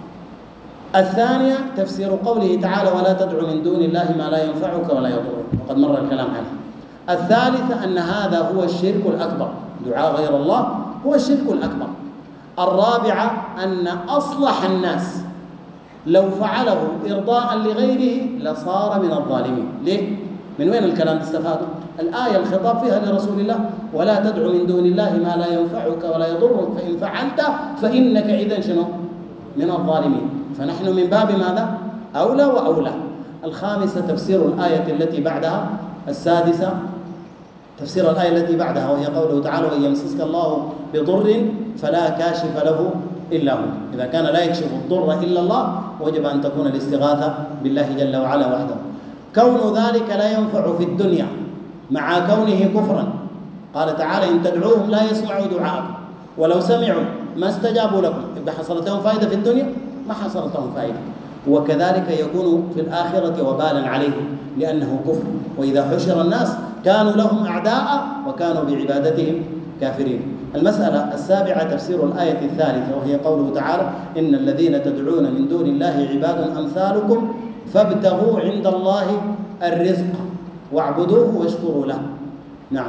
الثانية تفسير قوله تعالى ولا تدع من دون الله ما لا ينفعك ولا يضرك، وقد مر الكلام عنه. الثالثة أن هذا هو الشرك الأكبر، دعاء غير الله هو الشرك الأكبر. الرابعة أن أصلح الناس لو فعله إرضاء لغيره لصار من الظالمين. ليه؟ من وين الكلام استفاده؟ الآية الخطاب فيها لرسول الله ولا تدع من دون الله ما لا ينفعك ولا يضرك فإن فعلت فإنك إذن شنو؟ من الظالمين. فنحن من باب ماذا؟ أولى وأولى. الخامسة تفسير الآية التي بعدها. السادسة تفسير الآية التي بعدها، وهي قوله تعالى: وإن يمسسك الله بضر فلا كاشف له إلا هو. إذا كان لا يكشف الضر إلا الله وجب أن تكون الاستغاثة بالله جل وعلا وحده. كون ذلك لا ينفع في الدنيا مع كونه كفرا. قال تعالى: إن تدعوهم لا يسمعوا دعاءكم ولو سمعوا ما استجابوا لكم. إذا حصلت لهم فائدة في الدنيا ما حصلت لهم فائدة. وكذلك يكون في الآخرة وبالا عليهم لأنه كفر. وإذا حشر الناس كانوا لهم أعداء وكانوا بعبادتهم كافرين. المسألة السابعة تفسير الآية الثالثة، وهي قوله تعالى: إن الذين تدعون من دون الله عباد أمثالكم فابتغوا عند الله الرزق واعبدوه واشكروا له. نعم.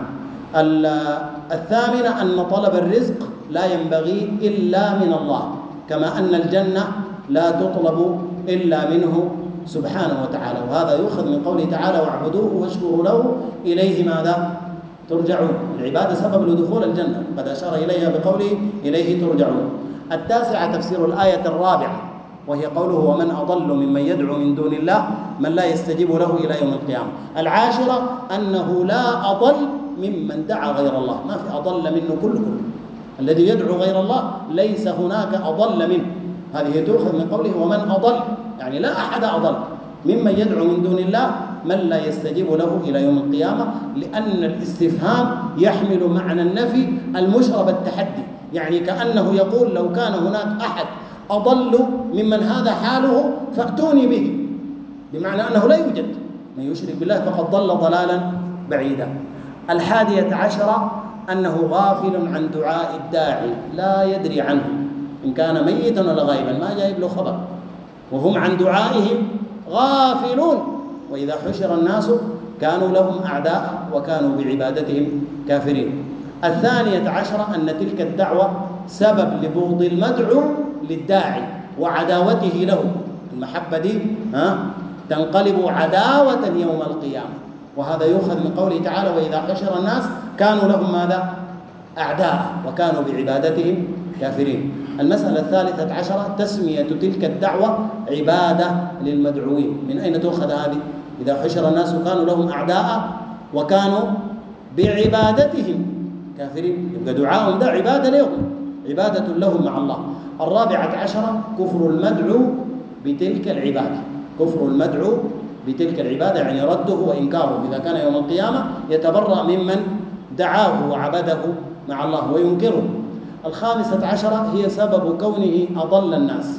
الثامنة أن طلب الرزق لا ينبغي إلا من الله، كما أن الجنة لا تطلب إلا منه سبحانه وتعالى. وهذا يؤخذ من قوله تعالى: واعبدوه واشكروا له إليه ماذا؟ ترجعون. العبادة سبب لدخول الجنة، قد أشار إليها بقوله: إليه ترجعون. التاسعة تفسير الآية الرابعة، وهي قوله: ومن أضل ممن يدعو من دون الله من لا يستجيب له إلى يوم القيامة. العاشرة أنه لا أضل ممن دعا غير الله، ما في أضل منه كل الذي يدعو غير الله ليس هناك أضل منه. هذه تؤخذ من قوله: ومن أضل، يعني لا أحد أضل ممن يدعو من دون الله من لا يستجيب له إلى يوم القيامة، لأن الاستفهام يحمل معنى النفي المشرب بالتحدي، يعني كأنه يقول: لو كان هناك أحد أضل ممن هذا حاله فأتوني به، بمعنى أنه لا يوجد. من يشرك بالله فقد ضل ضلالا بعيدا. الحادية عشرة أنه غافل عن دعاء الداعي، لا يدري عنه إن كان ميتا ولا غائبا، ما جايب له خبر، وهم عن دعائهم غافلون. وإذا حشر الناس كانوا لهم أعداء وكانوا بعبادتهم كافرين. الثانية عشرة أن تلك الدعوة سبب لبغض المدعو للداعي وعداوته له. المحبة دي تنقلب عداوة يوم القيامة. وهذا يؤخذ من قوله تعالى: وإذا حشر الناس كانوا لهم ماذا؟ أعداء وكانوا بعبادتهم كافرين. المسألة الثالثة عشرة تسمية تلك الدعوة عبادة للمدعوين. من أين تؤخذ هذه؟ إذا حشر الناس كانوا لهم أعداء وكانوا بعبادتهم كافرين، يبقى دعاءهم ده عبادة لهم، عبادة لهم مع الله. الرابعة عشرة كفر المدعو بتلك العبادة. كفر المدعو بتلك العبادة يعني رده وإنكاره، إذا كان يوم القيامة يتبرأ ممن دعاه وعبده مع الله وينكره. الخامسة عشرة هي سبب كونه أضل الناس،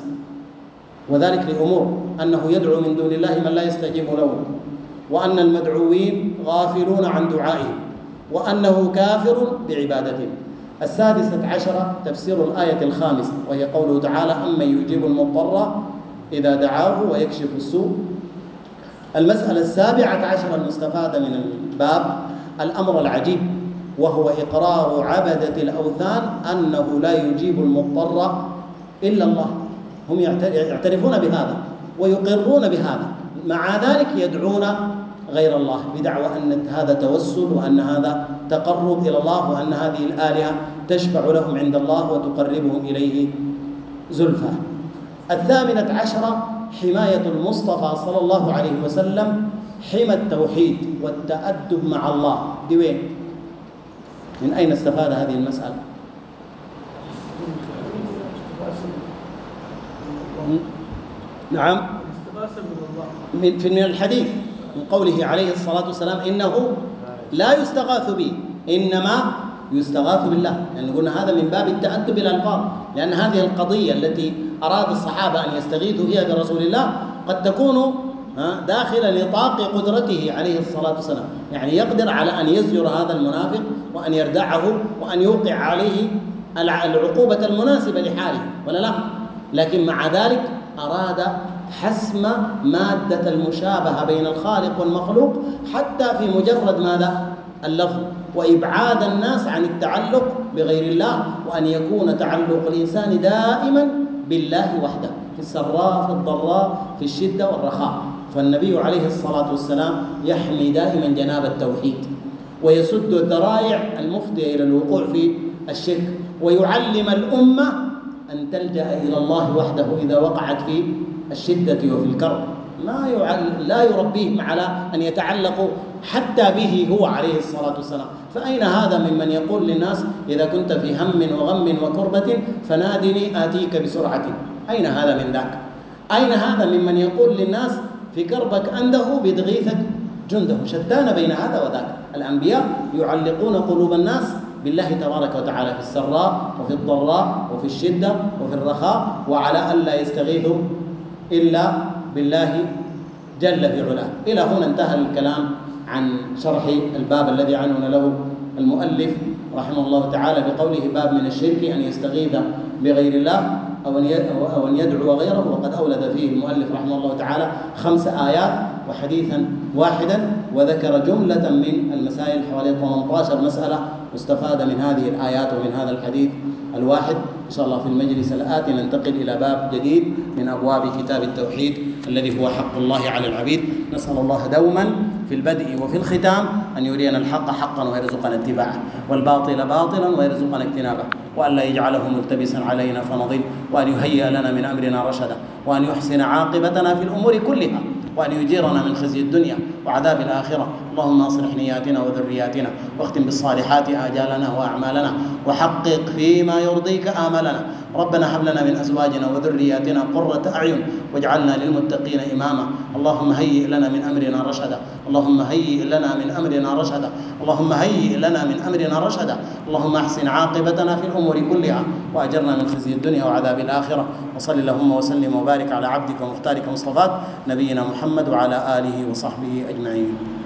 وذلك لأمور: أنه يدعو من دون الله من لا يستجيب له، وأن المدعوين غافلون عن دعائهم، وأنه كافر بعبادتهم. السادسة عشرة تفسير الآية الخامسة، وهي قوله تعالى: أمن يجيب المضطر إذا دعاه ويكشف السوء. المسألة السابعة عشرة المستفادة من الباب الأمر العجيب، وهو إقرار عبدة الأوثان أنه لا يجيب المضطر إلا الله. هم يعترفون بهذا ويقرون بهذا، مع ذلك يدعون غير الله بدعوى أن هذا توسل وأن هذا تقرب إلى الله وأن هذه الآلهة تشفع لهم عند الله وتقربهم إليه زلفى. الثامنة عشرة حماية المصطفى صلى الله عليه وسلم، حمى التوحيد والتأدب مع الله. دي وين؟ من أين استفاد هذه المسألة؟ نعم، من الحديث، من قوله عليه الصلاة والسلام: إنه لا يستغاث به إنما يستغاث بالله. يعني قلنا هذا من باب التأدب بالألفاظ، لأن هذه القضية التي أراد الصحابة أن يستغيثوا فيها برسول الله قد تكون داخل نطاق قدرته عليه الصلاة والسلام، يعني يقدر على أن يزجر هذا المنافق وأن يردعه وأن يوقع عليه العقوبة المناسبة لحاله، ولا لا؟ لكن مع ذلك أراد حسم مادة المشابهة بين الخالق والمخلوق حتى في مجرد ماذا؟ اللفظ، وإبعاد الناس عن التعلق بغير الله، وأن يكون تعلق الإنسان دائما بالله وحده، في السراء في الضراء في الشدة والرخاء. فالنبي عليه الصلاة والسلام يحمي دائما جناب التوحيد، ويسد الذرائع المفضية إلى الوقوع في الشرك، ويعلم الأمة أن تلجأ إلى الله وحده إذا وقعت في الشدة وفي الكرب. لا يربيهم على أن يتعلقوا حتى به هو عليه الصلاة والسلام. فأين هذا ممن يقول للناس إذا كنت في هم وغم وكربة فنادني آتيك بسرعة؟ أين هذا من ذاك؟ أين هذا ممن يقول للناس في كربك أنده بتغيثك جنده؟ شتان بين هذا وذاك. الأنبياء يعلقون قلوب الناس بالله تبارك وتعالى في السراء وفي الضراء وفي الشدة وفي الرخاء، وعلى ألا يستغيثوا إلا بالله جل في علاه. إلى هنا انتهى الكلام عن شرح الباب الذي عنون له المؤلف رحمه الله تعالى بقوله باب من الشرك أن يستغيث بغير الله أو أن يدعو غيره. وقد أولد فيه المؤلف رحمه الله تعالى 5 آيات وحديثا واحدا، وذكر جملة من المسائل حوالي 18 مسألة مستفادة من هذه الآيات ومن هذا الحديث الواحد. إن شاء الله في المجلس الآتي ننتقل إلى باب جديد من أبواب كتاب التوحيد الذي هو حق الله على العبيد. نسأل الله دوما في البدء وفي الختام أن يرينا الحق حقا ويرزقنا اتباعه، والباطل باطلا ويرزقنا اجتنابه، وأن لا يجعله ملتبسا علينا فنضل، وأن يهيئ لنا من أمرنا رشدا، وأن يحسن عاقبتنا في الأمور كلها، وأن يجيرنا من خزي الدنيا وعذاب الآخرة. اللهم أصلح نياتنا وذرياتنا، واختم بالصالحات آجالنا وأعمالنا، وحقق فيما يرضيك آمالنا. ربنا هب لنا من أزواجنا وذرياتنا قرة أعين واجعلنا للمتقين إماما. اللهم هيئ لنا من أمرنا رشدا، اللهم هيئ لنا من أمرنا رشدا، اللهم هيئ لنا من أمرنا رشدا. اللهم أحسن عاقبتنا في الأمور كلها، وأجرنا من خزي الدنيا وعذاب الآخرة. وصل اللهم وسلم وبارك على عبدك ومختارك مصطفاك نبينا محمد وعلى آله وصحبه أجمعين.